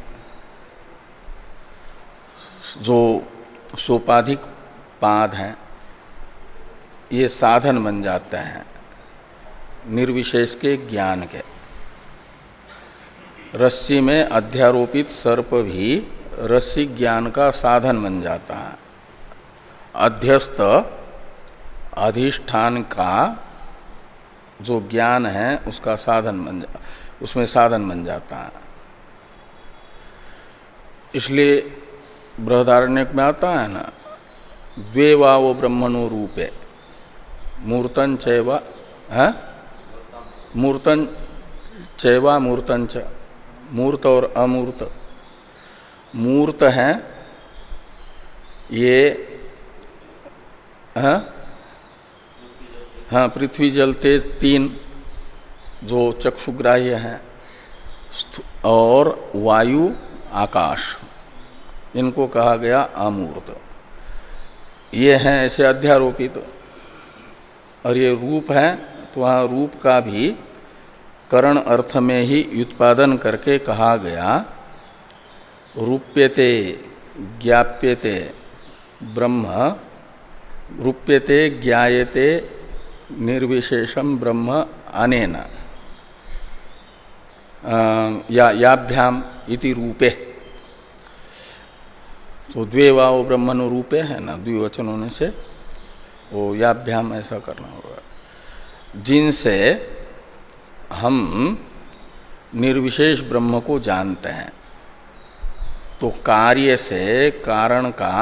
जो सोपाधिक पाद हैं, ये साधन बन जाते हैं निर्विशेष के ज्ञान के। रस्सी में अध्यारोपित सर्प भी रस्सी ज्ञान का साधन बन जाता है। अध्यस्त अधिष्ठान का जो ज्ञान है उसका साधन बन जा उसमें साधन बन जाता है। इसलिए बृहदारण्यक में आता है ना, द्वे वावो ब्रह्मणो रूपे मूर्तन चैवा है मूर्तन चैवा मूर्तन च मूर्त और अमूर्त। मूर्त है ये हाँ हाँ पृथ्वी जल तेज तीन जो चक्षुग्राह्य हैं, और वायु आकाश, इनको कहा गया अमूर्त। ये हैं ऐसे अध्यारोपित। और ये रूप है तो वहाँ रूप का भी करण अर्थ में ही व्युत्पादन करके कहा गया, रूप्यते ज्ञाप्यते ब्रह्म, रूप्यते ज्ञायते निर्विशेषम ब्रह्म अनेन या याभ्याम इति रूपे। तो द्वे वाव ब्रह्मणु रूपे है ना, द्विवचन होने से वो याभ्याम ऐसा करना होगा, जिनसे हम निर्विशेष ब्रह्म को जानते हैं। तो कार्य से कारण का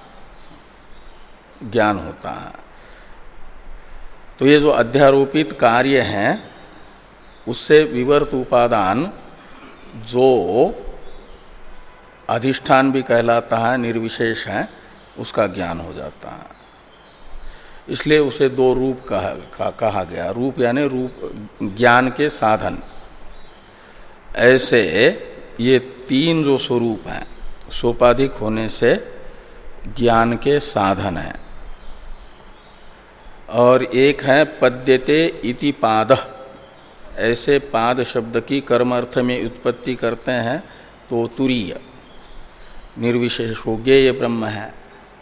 ज्ञान होता है। तो ये जो अध्यारोपित कार्य हैं उससे विवर्त उपादान जो अधिष्ठान भी कहलाता है, निर्विशेष है, उसका ज्ञान हो जाता है। इसलिए उसे दो रूप कहा, कहा, कहा गया। रूप यानी रूप ज्ञान के साधन। ऐसे ये तीन जो स्वरूप हैं सोपाधिक होने से ज्ञान के साधन हैं। और एक है पद्यते इति पाद, ऐसे पाद शब्द की कर्म अर्थ में उत्पत्ति करते हैं तो तुरीय निर्विशेष हो ज्ञेय ब्रह्म है।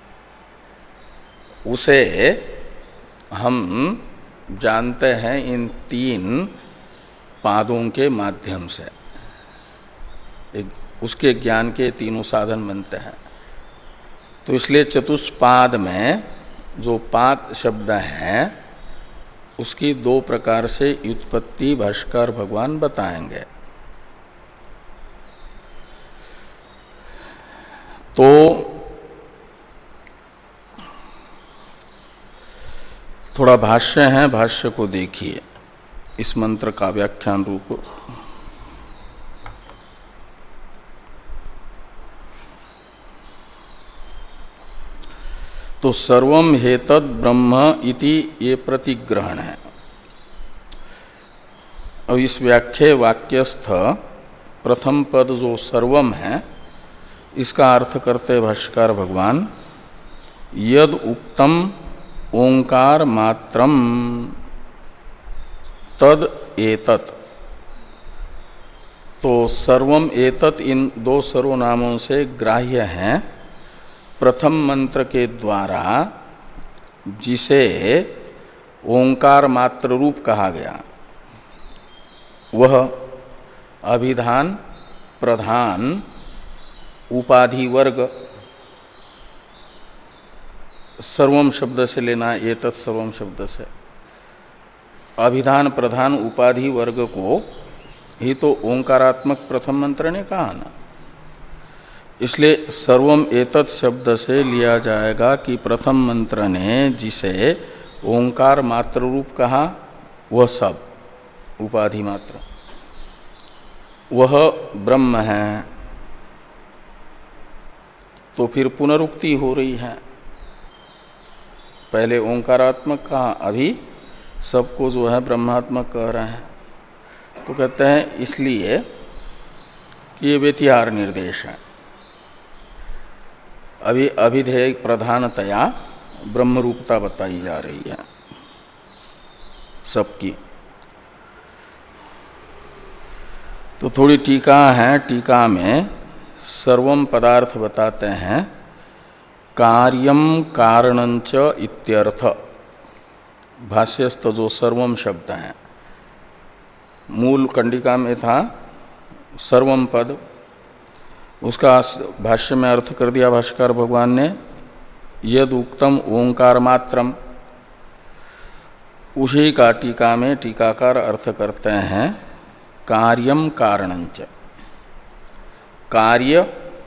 उसे हम जानते हैं इन तीन पादों के माध्यम से, एक उसके ज्ञान के तीनों साधन बनते हैं। तो इसलिए चतुष्पाद में जो पाद शब्द हैं उसकी दो प्रकार से व्युत्पत्ति भाष्कर भगवान बताएंगे। तो थोड़ा भाष्य है, भाष्य को देखिए, इस मंत्र का व्याख्यान रूप। तो सर्वम हेतद ब्रह्म इति ये प्रतिग्रहण है। और इस व्याख्या वाक्यस्थ प्रथम पद जो सर्वम है इसका अर्थ करते भाष्यकार भगवान, यद उक्तम ओंकार मात्रम तद एतत्। तो सर्वम एतत् इन दो सर्वनामों से ग्राह्य हैं प्रथम मंत्र के द्वारा जिसे ओंकार मात्र रूप कहा गया, वह अभिधान प्रधान उपाधि वर्ग। सर्वम शब्द से लेना, एतत् सर्वम शब्द से अभिधान प्रधान उपाधि वर्ग को ही तो ओंकारात्मक प्रथम मंत्र ने कहा ना। इसलिए सर्वम एतत् शब्द से लिया जाएगा कि प्रथम मंत्र ने जिसे ओंकार मात्र रूप कहा वह सब उपाधि मात्र वह ब्रह्म है। तो फिर पुनरुक्ति हो रही है, पहले ओंकारात्मक कहा, अभी सबको जो है ब्रह्मात्मक कह रहे हैं। तो कहते हैं इसलिए कि ये व्यतिहार निर्देश है। अभी अभिधेय प्रधानतया ब्रह्म रूपता बताई जा रही है सबकी। तो थोड़ी टीका है, टीका में सर्वम पदार्थ बताते हैं कार्यम कारणंच इत्यर्थ। भाष्यस्थ जो सर्वम शब्द है, मूल कंडिका में था सर्वम पद, उसका भाष्य में अर्थ कर दिया भाष्यकार भगवान ने यद उक्तम ओंकार मात्रम। उसी का टीका में टीकाकार अर्थ करते हैं कार्यम कारणंच। कार्य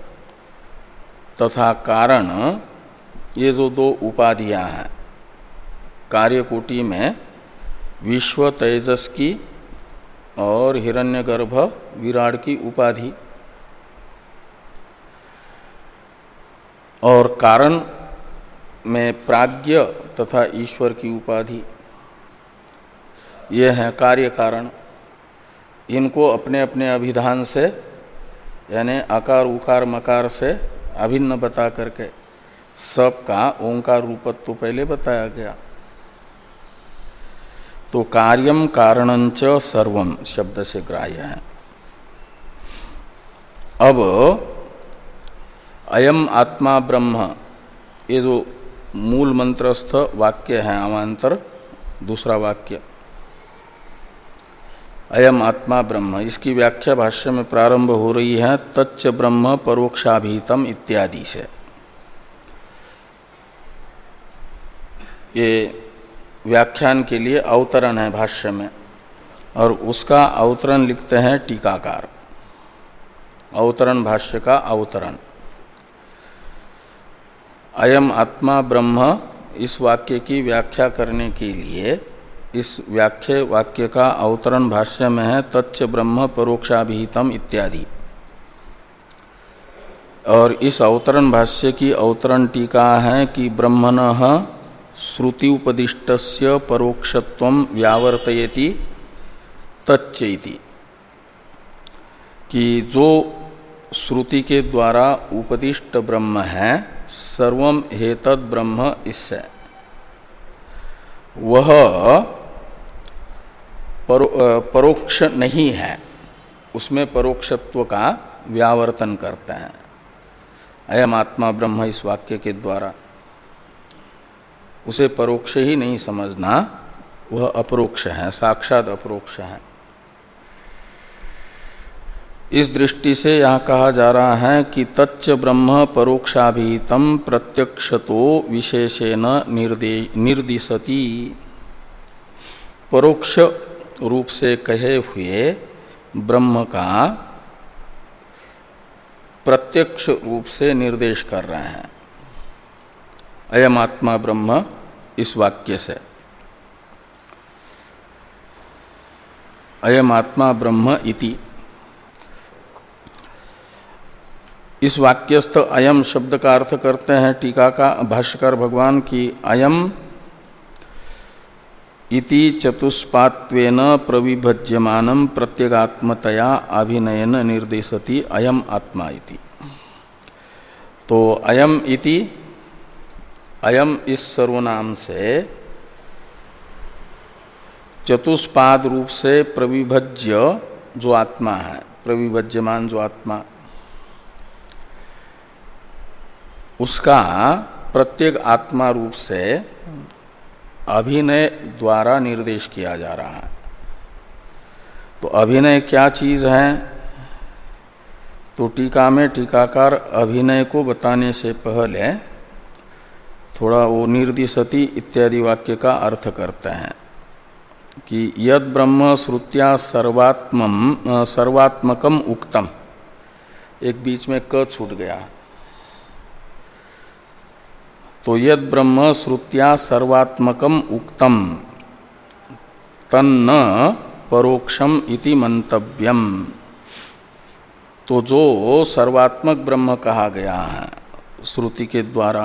तथा कारण ये जो दो उपाधियां हैं, कार्य कोटि में विश्व तेजस की और हिरण्यगर्भ विराट की उपाधि, और कारण में प्राज्ञ तथा ईश्वर की उपाधि, ये हैं कार्य कारण। इनको अपने अपने अभिधान से यानी आकार उकार मकार से अभिन्न बता करके सबका ओंकार रूपत्व तो पहले बताया गया। तो कार्यम कारणंच सर्वम शब्द से ग्राह्य है। अब अयम आत्मा ब्रह्म, ये जो मूल मंत्रस्थ वाक्य है अवान्तर दूसरा वाक्य अयम आत्मा ब्रह्म, इसकी व्याख्या भाष्य में प्रारंभ हो रही है तच्च ब्रह्म परोक्षाभीतम इत्यादि से। ये व्याख्यान के लिए अवतरण है भाष्य में, और उसका अवतरण लिखते हैं टीकाकार। अवतरण भाष्य का अवतरण। अयम आत्मा ब्रह्म इस वाक्य की व्याख्या करने के लिए इस व्याख्या वाक्य का अवतरण भाष्य में है तच्च ब्रह्म परोक्षाभिहितम इत्यादि। और इस अवतरण भाष्य की अवतरण टीका है कि ब्रह्मणः श्रुति उपदिष्टस्य परोक्षत्वं व्यावर्तयति तच्च इति, कि जो श्रुति के द्वारा उपदिष्ट ब्रह्म है सर्वम हेतद ब्रह्म, इससे वह परो, परोक्ष नहीं है, उसमें परोक्षत्व का व्यावर्तन करते हैं। अयम आत्मा ब्रह्म इस वाक्य के द्वारा उसे परोक्ष ही नहीं समझना, वह अपरोक्ष है, साक्षात अपरोक्ष है। इस दृष्टि से यहाँ कहा जा रहा है कि तच्च ब्रह्म परोक्षाभिहितम प्रत्यक्षतो विशेषेण निर्दिशति। परोक्ष रूप से कहे हुए ब्रह्म का प्रत्यक्ष रूप से निर्देश कर रहे हैं अयम आत्मा ब्रह्म इस वाक्य से। अयम आत्मा ब्रह्म इति, इस वाक्यस्थ अयम शब्द का अर्थ करते हैं टीका का भाष्यकार भगवान की अयम इति चतुष्पात्वेन प्रविभज्यमानं प्रत्यगात्मतया अभिनयन निर्देशति अयम आत्मा इति। तो अयम इति, अयम इस सर्वनाम से चतुष्पाद रूप से प्रविभज्य जो आत्मा है, प्रविभज्यमान जो आत्मा, उसका प्रत्येक आत्मा रूप से अभिनय द्वारा निर्देश किया जा रहा है। तो अभिनय क्या चीज है? तो टीका में टीकाकार अभिनय को बताने से पहले थोड़ा वो निर्दिशति इत्यादि वाक्य का अर्थ करते हैं कि यद ब्रह्म श्रुत्या सर्वात्मम सर्वात्मकम उक्तम, एक बीच में क छूट गया। तो यद ब्रह्म श्रुत्या सर्वात्मकम उक्तम तन्न परोक्षम इति मंतव्यम। तो जो सर्वात्मक ब्रह्म कहा गया है श्रुति के द्वारा,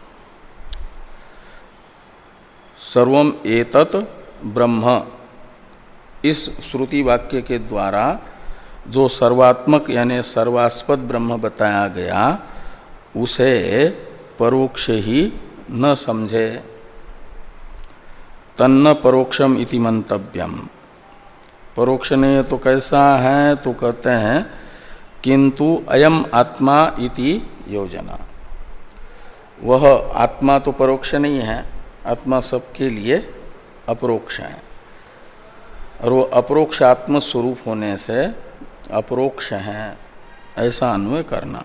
सर्वम एतत् ब्रह्म, इस श्रुति वाक्य के द्वारा जो सर्वात्मक यानी सर्वास्पद ब्रह्म बताया गया, उसे परोक्ष ही न समझे। तन्न परोक्षम इति मंतव्यम। परोक्ष नहीं तो कैसा है? तो कहते हैं किंतु अयम आत्मा इति योजना। वह आत्मा तो परोक्ष नहीं है, आत्मा सबके लिए अपरोक्ष है, और वो अपरोक्ष आत्म स्वरूप होने से अपरोक्ष है, ऐसा अन्वय करना।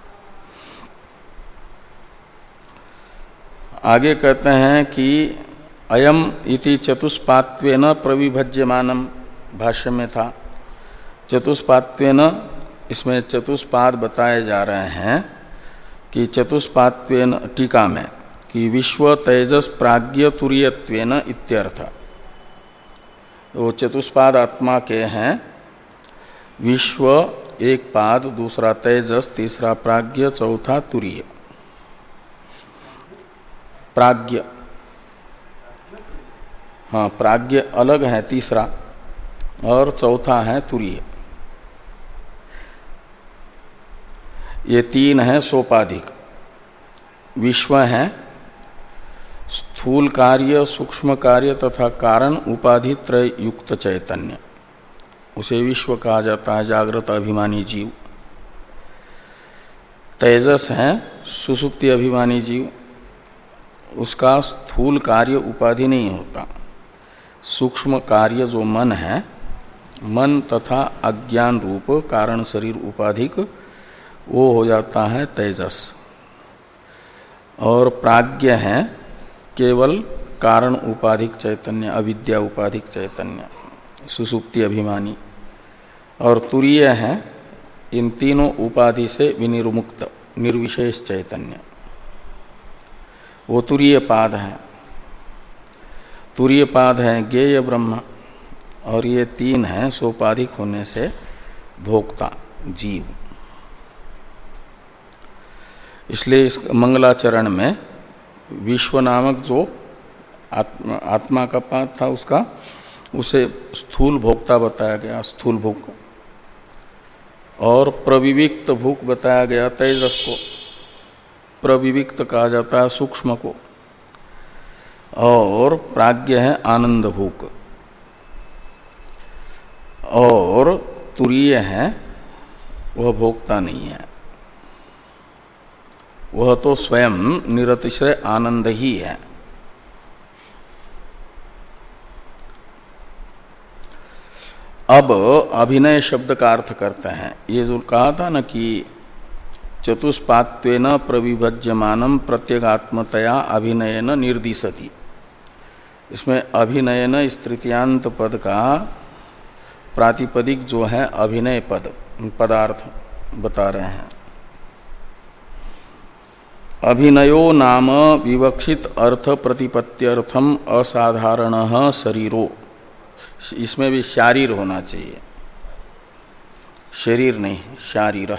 आगे कहते हैं कि अयम इति चतुष्पात्वेन प्रविभज्यमानम, भाष्य में था चतुष्पात्वेन, इसमें चतुष्पाद बताए जा रहे हैं कि चतुष्पात्वेन टीका में कि विश्व तेजस प्राज्ञ तुरीयत्वेन इत्यर्थ। वो चतुष्पाद आत्मा के हैं विश्व एक पाद, दूसरा तेजस, तीसरा प्राज्ञ, चौथा तुरीय। प्राज्ञ, हाँ प्राज्ञ अलग है तीसरा, और चौथा है तुरीय। ये तीन है सोपाधिक। विश्व है स्थूल कार्य, सूक्ष्म कार्य तथा कारण उपाधि त्रय युक्त चैतन्य, उसे विश्व कहा जाता है, जागृत अभिमानी जीव। तेजस है सुसुप्ति अभिमानी जीव, उसका स्थूल कार्य उपाधि नहीं होता। सूक्ष्म कार्य जो मन है, मन तथा अज्ञान रूप कारण शरीर उपाधिक, वो हो जाता है तेजस। और प्राज्ञ है केवल कारण उपाधिक चैतन्य, अविद्या उपाधिक चैतन्य, सुसुप्ति अभिमानी। और तुरीय है इन तीनों उपाधि से विनिर्मुक्त निर्विशेष चैतन्य, वो तुरीय पाद है। तुरीय पाद है ज्ञेय ब्रह्म, और ये तीन हैं सोपाधिक होने से भोक्ता जीव। इसलिए इस मंगलाचरण में विश्व नामक जो आत्मा, आत्मा का पाद था उसका, उसे स्थूल भोक्ता बताया गया, स्थूल भूख। और प्रविविक्त भूख बताया गया तेजस को, प्रविविक्त कहा जाता है सूक्ष्म को। और प्राज्ञ है आनंद भूख। और तुरीय है वह भोक्ता नहीं है, वह तो स्वयं निरतिशय आनंद ही है। अब अभिनय शब्द का अर्थ करते हैं। ये जो कहा था ना कि चतुष्पात्वेन प्रविभज्यमानं प्रत्यगात्मतया अभिनयन निर्दिशति, इसमें अभिनयन इस तृतीयांत पद का प्रातिपदिक जो है अभिनय पद, पदार्थ बता रहे हैं। अभिनयो नाम विवक्षित अर्थ प्रतिपत्त्यर्थम असाधारण शरीरो, इसमें भी शारीर होना चाहिए, शरीर नहीं, शारीर।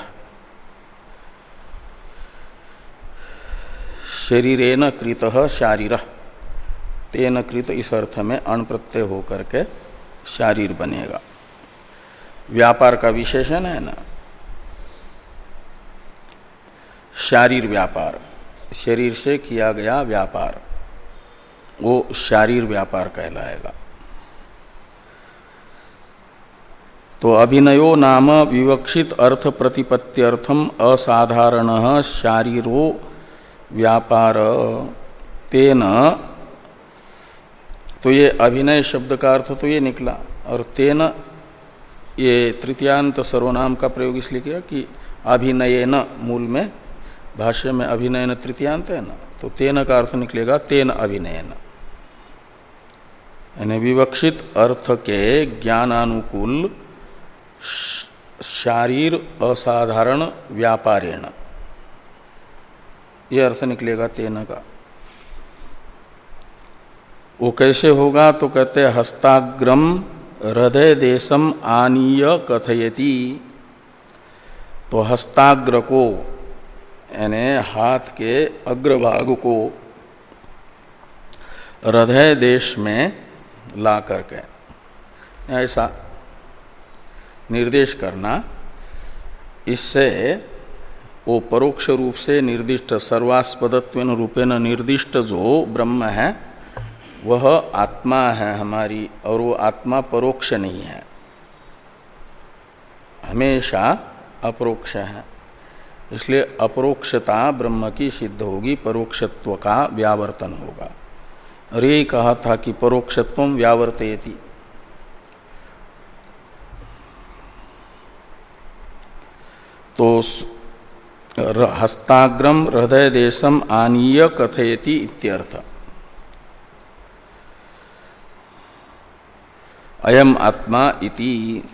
शरीरेन कृतः शारीर, तेन कृत इस अर्थ में अण प्रत्यय होकर के शारीर बनेगा। व्यापार का विशेषण है ना, शारीर व्यापार, शरीर से किया गया व्यापार, वो शारीर व्यापार कहलाएगा। तो अभिनयो नाम विवक्षित अर्थ प्रतिपत्त्यर्थम असाधारण शारीरो व्यापार तेन, तो ये अभिनय शब्द का अर्थ तो ये निकला। और तेन ये तृतीयांत सर्वनाम का प्रयोग इसलिए किया कि अभिनयन, मूल में भाष्य में अभिनयन तृतीयांत है ना, तो तेन का अर्थ निकलेगा तेन अभिनयन, यानी विवक्षित अर्थ के ज्ञानानुकूल शारीर असाधारण व्यापारेण, यह अर्थ निकलेगा तेन का। वो कैसे होगा? तो कहते हैं हस्ताग्रम हृदय देशम आनीय कथयति। तो हस्ताग्र को यानी हाथ के अग्रभाग को हृदय देश में ला करके ऐसा निर्देश करना, इससे वो परोक्ष रूप से निर्दिष्ट सर्वास्पदत्वेन रूपेण निर्दिष्ट जो ब्रह्म है वह आत्मा है हमारी, और वो आत्मा परोक्ष नहीं है, हमेशा अपरोक्ष है। इसलिए अपरोक्षता ब्रह्म की सिद्ध होगी, परोक्षत्व का व्यावर्तन होगा। और यही कहा था कि परोक्षत्वम व्यावर्तयति। तो हस्ताग्रम हृदय देशम आनीय कथयति इत्यर्थ। अयम आत्मा इति,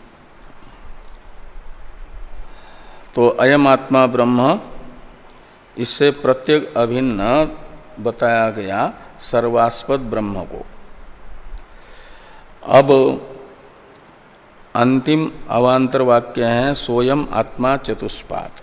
तो अयम आत्मा ब्रह्म, इससे प्रत्येक अभिन्न बताया गया सर्वास्पद ब्रह्म को। अब अंतिम अवांतर वाक्य है सोयम आत्मा चतुष्पाद।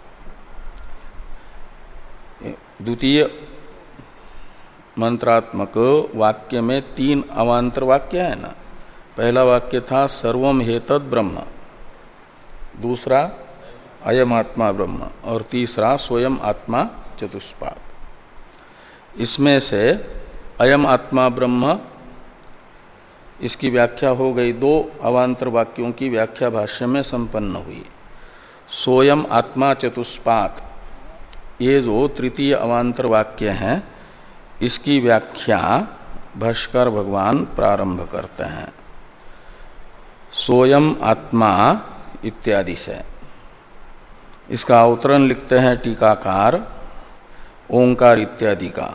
द्वितीय मंत्रात्मक वाक्य में तीन अवांतर वाक्य है ना। पहला वाक्य था सर्वम हेतद ब्रह्म, दूसरा अयम आत्मा ब्रह्म, और तीसरा स्वयं आत्मा चतुष्पाद। इसमें से अयम आत्मा ब्रह्म इसकी व्याख्या हो गई, दो अवांतर वाक्यों की व्याख्या भाष्य में संपन्न हुई। सोयम आत्मा चतुष्पाद ये जो तृतीय अवांतर वाक्य हैं, इसकी व्याख्या भाष्कर भगवान प्रारंभ करते हैं सोयम आत्मा इत्यादि से। इसका अवतरण लिखते हैं टीकाकार ओंकार इत्यादि का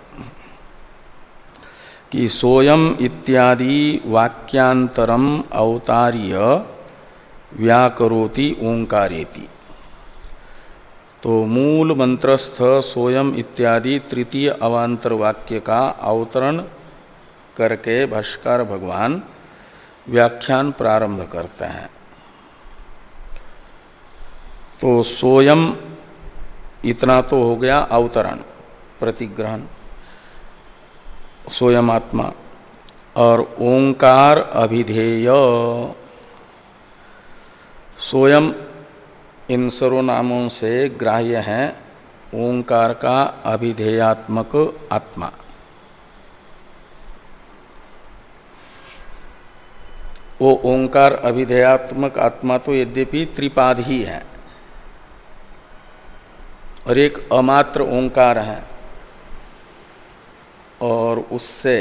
कि सोयम इत्यादि वाक्यांतरम अवतार्य व्याकरोति ओंकारेति। तो मूल मंत्रस्थ सोयम इत्यादि तृतीय अवांतर वाक्य का अवतरण करके भाष्कर भगवान व्याख्यान प्रारंभ करते हैं। तो सोयम इतना तो हो गया अवतरण प्रतिग्रहण, सोयम आत्मा, और ओंकार अभिधेय। सोयम इन सर्वनामों से ग्राह्य है ओंकार का अभिधेयात्मक आत्मा। वो ओंकार अभिधेयात्मक आत्मा तो यद्यपि त्रिपाद ही है, और एक अमात्र ओंकार है, और उससे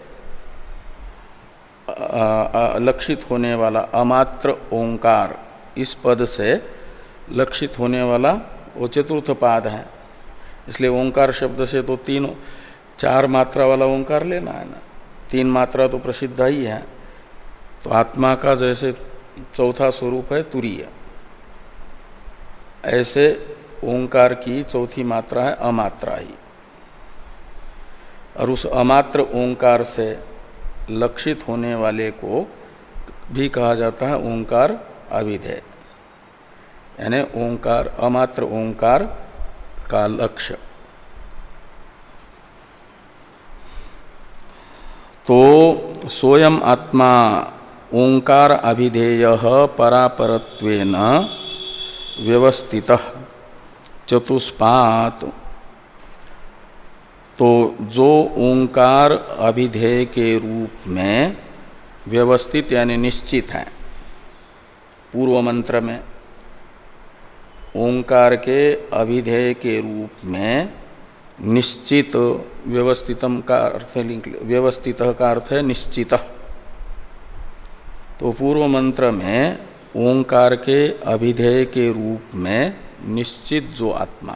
लक्षित होने वाला अमात्र ओंकार, इस पद से लक्षित होने वाला वो चतुर्थ पाद है। इसलिए ओंकार शब्द से तो तीन चार मात्रा वाला ओंकार लेना है ना, तीन मात्रा तो प्रसिद्ध ही है। तो आत्मा का जैसे चौथा स्वरूप है तुरीय, ऐसे ओंकार की चौथी मात्रा है अमात्रा ही, और उस अमात्र ओंकार से लक्षित होने वाले को भी कहा जाता है ओंकार अभिधेय, यानी ओंकार अमात्र ओंकार का लक्ष्य। तो सोयम आत्मा ओंकार अभिधेय परापरत्वेन व्यवस्थितः चतुष्पाद। तो जो ओंकार अभिधेय के रूप में व्यवस्थित यानी निश्चित है, पूर्व मंत्र में ओंकार के अभिधेय के रूप में निश्चित, व्यवस्थितम का अर्थ व्यवस्थित का अर्थ है निश्चित। तो पूर्व मंत्र में ओंकार के अभिधेय के रूप में निश्चित जो आत्मा,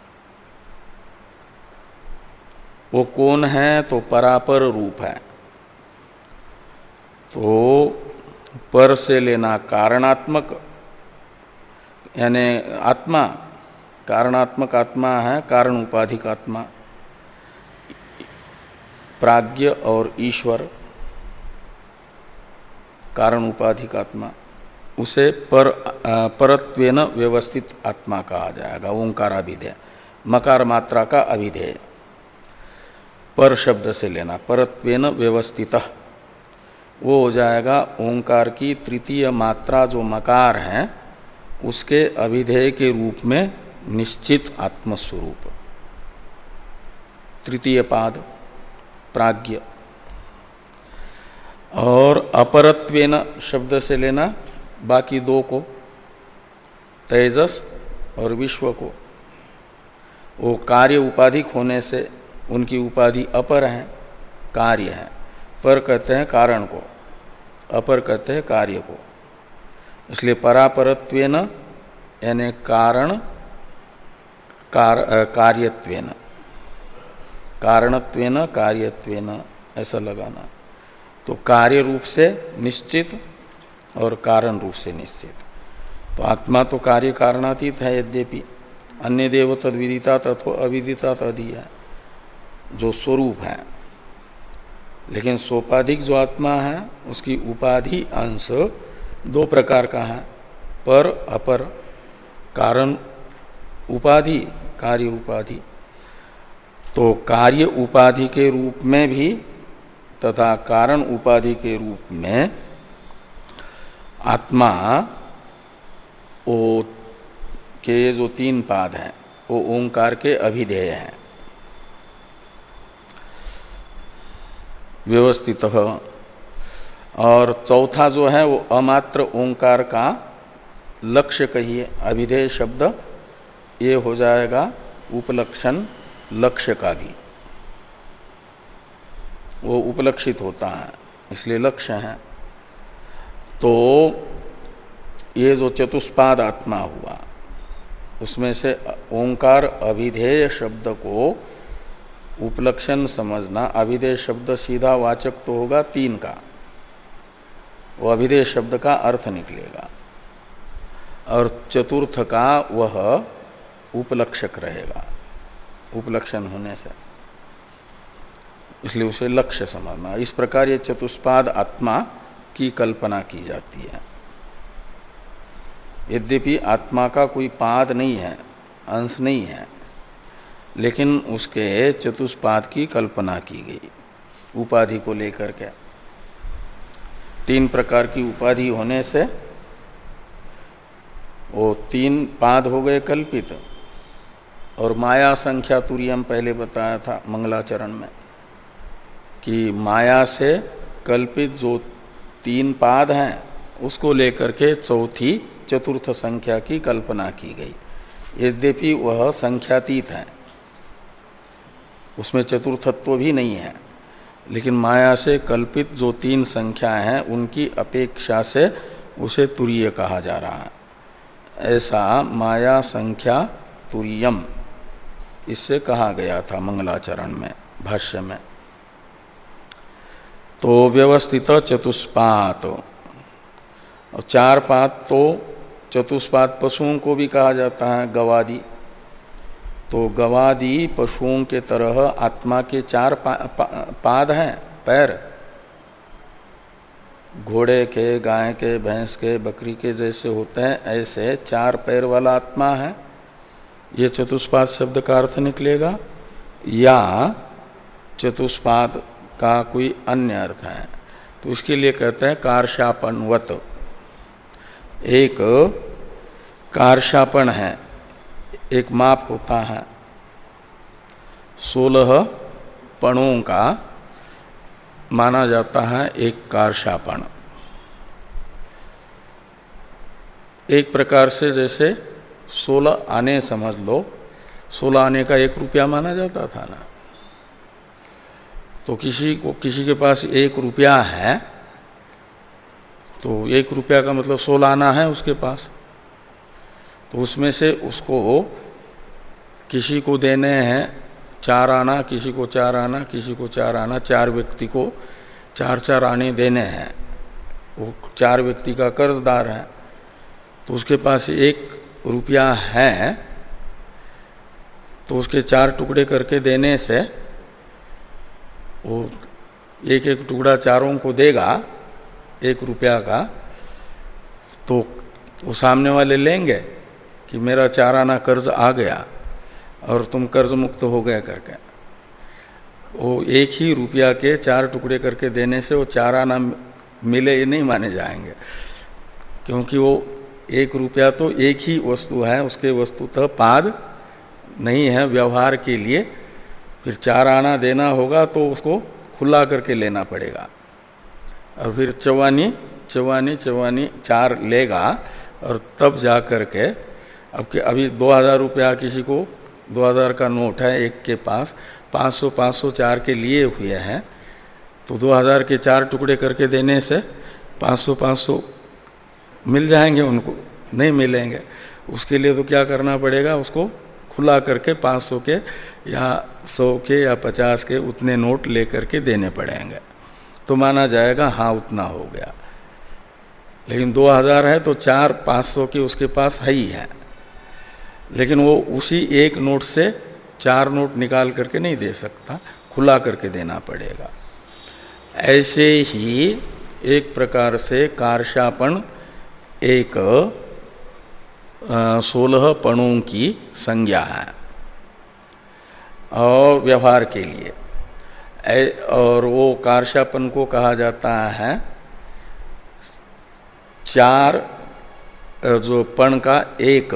वो कौन है? तो परापर रूप है। तो पर से लेना कारणात्मक यानी आत्मा, कारणात्मक आत्मा है, कारण उपाधिक आत्मा, प्राज्ञ और ईश्वर कारण उपाधिक आत्मा, उसे पर परत्वेन व्यवस्थित आत्मा कहा जाएगा। ओंकार अभिधेय, मकार मात्रा का अभिधेय, पर शब्द से लेना, परत्वेन व्यवस्थितः, वो हो जाएगा ओंकार की तृतीय मात्रा जो मकार है उसके अभिधेय के रूप में निश्चित आत्मस्वरूप, तृतीय पाद प्राज्ञ। और अपरत्वेन शब्द से लेना बाकी दो को, तेजस और विश्व को। वो कार्य उपाधिक होने से उनकी उपाधि अपर है, कार्य है। पर कहते हैं कारण को, अपर कहते हैं कार्य को। इसलिए परापरत्वेन यानी कारण कार, कार्यत्वेन, कारणत्वेन कार्यत्वेन ऐसा लगाना। तो कार्य रूप से निश्चित और कारण रूप से निश्चित। तो आत्मा तो कार्य कारणातीत है, यद्यपि अन्य देव तद्विदिता तथो अविदिता तदि है, जो स्वरूप है लेकिन सोपाधिक जो आत्मा है उसकी उपाधि अंश दो प्रकार का है, पर अपर। कारण उपाधि, कार्य उपाधि। तो कार्य उपाधि के रूप में भी तथा कारण उपाधि के रूप में आत्मा वो के जो तीन पाद हैं वो ओंकार के अभिधेय हैं व्यवस्थितः। और चौथा जो है वो अमात्र ओंकार का लक्ष्य कहिए, अभिधेय शब्द ये हो जाएगा उपलक्षण लक्ष्य का भी, वो उपलक्षित होता है इसलिए लक्ष्य है। तो ये जो चतुष्पाद आत्मा हुआ उसमें से ओंकार अभिधेय शब्द को उपलक्षण समझना। अभिधेय शब्द सीधा वाचक तो होगा तीन का, वो अभिधेय शब्द का अर्थ निकलेगा, और चतुर्थ का वह उपलक्षक रहेगा उपलक्षण होने से, इसलिए उसे लक्ष्य समझना। इस प्रकार ये चतुष्पाद आत्मा की कल्पना की जाती है। यद्यपि आत्मा का कोई पाद नहीं है, अंश नहीं है, लेकिन उसके चतुष्पाद की कल्पना की गई उपाधि को लेकर के। तीन प्रकार की उपाधि होने से वो तीन पाद हो गए कल्पित। और माया संख्या तुर्यम पहले बताया था मंगलाचरण में कि माया से कल्पित जो तीन पाद हैं उसको लेकर के चौथी चतुर्थ संख्या की कल्पना की गई। यद्यपि वह संख्यातीत है, उसमें चतुर्थत्व भी नहीं है, लेकिन माया से कल्पित जो तीन संख्याएं हैं उनकी अपेक्षा से उसे तुरीय कहा जा रहा है। ऐसा माया संख्या तुरीयम इससे कहा गया था मंगलाचरण में भाष्य में। तो व्यवस्थित चतुष्पाद, और चार पाद तो चतुष्पाद पशुओं को भी कहा जाता है गवादि। तो गवादि पशुओं के तरह आत्मा के चार पा, पा, पाद हैं, पैर। घोड़े के, गाय के, भैंस के, बकरी के जैसे होते हैं ऐसे चार पैर वाला आत्मा है। ये चतुष्पाद शब्द का अर्थ निकलेगा, या चतुष्पाद का कोई अन्य अर्थ है तो उसके लिए कहते हैं कार्शापणवत। एक कार्शापण है, एक माप होता है, सोलह पणों का माना जाता है एक कार्शापण। एक प्रकार से जैसे सोलह आने समझ लो, सोलह आने का एक रुपया माना जाता था ना। तो किसी को किसी के पास एक रुपया है तो एक रुपया का मतलब सोलह आना है उसके पास, तो उसमें से उसको किसी को देने हैं चार आना, किसी को चार आना, किसी को चार आना, चार व्यक्ति को चार चार आने देने हैं। वो चार व्यक्ति का कर्जदार है, तो उसके पास एक रुपया है तो उसके चार टुकड़े करके देने से वो एक एक टुकड़ा चारों को देगा एक रुपया का, तो वो सामने वाले लेंगे कि मेरा चार आना कर्ज आ गया और तुम कर्ज मुक्त हो गए करके। वो एक ही रुपया के चार टुकड़े करके देने से वो चार आना मिले ये नहीं माने जाएंगे, क्योंकि वो एक रुपया तो एक ही वस्तु है, उसके वस्तुतः पाद नहीं है व्यवहार के लिए। फिर चार आना देना होगा तो उसको खुला करके लेना पड़ेगा, और फिर चौवानी चौवानी चौवानी चार लेगा, और तब जा कर के अब के अभी दो हज़ार रुपया किसी को दो हज़ार का नोट है एक के पास, पाँच सौ पाँच सौ चार के लिए हुए हैं, तो दो हज़ार के चार टुकड़े करके देने से पाँच सौ पाँच सौ मिल जाएंगे, उनको नहीं मिलेंगे। उसके लिए तो क्या करना पड़ेगा, उसको खुला करके पाँच सौ के या सौ के या पचास के उतने नोट ले करके देने पड़ेंगे, तो माना जाएगा हाँ उतना हो गया। लेकिन दो हज़ार है तो चार पाँच सौ के उसके पास है ही है, लेकिन वो उसी एक नोट से चार नोट निकाल करके नहीं दे सकता, खुला करके देना पड़ेगा। ऐसे ही एक प्रकार से कार्शापन एक सोलह पणों की संज्ञा है और व्यवहार के लिए। और वो कार्शापन को कहा जाता है चार जो पण का एक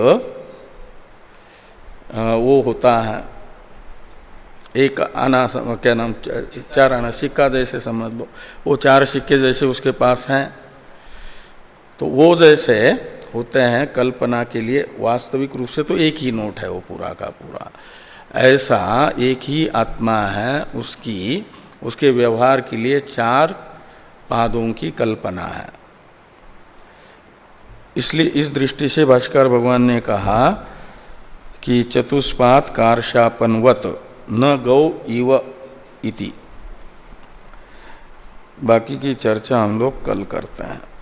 वो होता है, एक आना क्या नाम चार आना सिक्का जैसे समझ लो, वो चार सिक्के जैसे उसके पास हैं। तो वो जैसे होते हैं कल्पना के लिए, वास्तविक रूप से तो एक ही नोट है वो पूरा का पूरा। ऐसा एक ही आत्मा है, उसकी उसके व्यवहार के लिए चार पादों की कल्पना है। इसलिए इस दृष्टि से भाष्कर भगवान ने कहा कि चतुष्पाद कार्शापनवत न गौ इव इति। बाकी की चर्चा हम लोग कल करते हैं।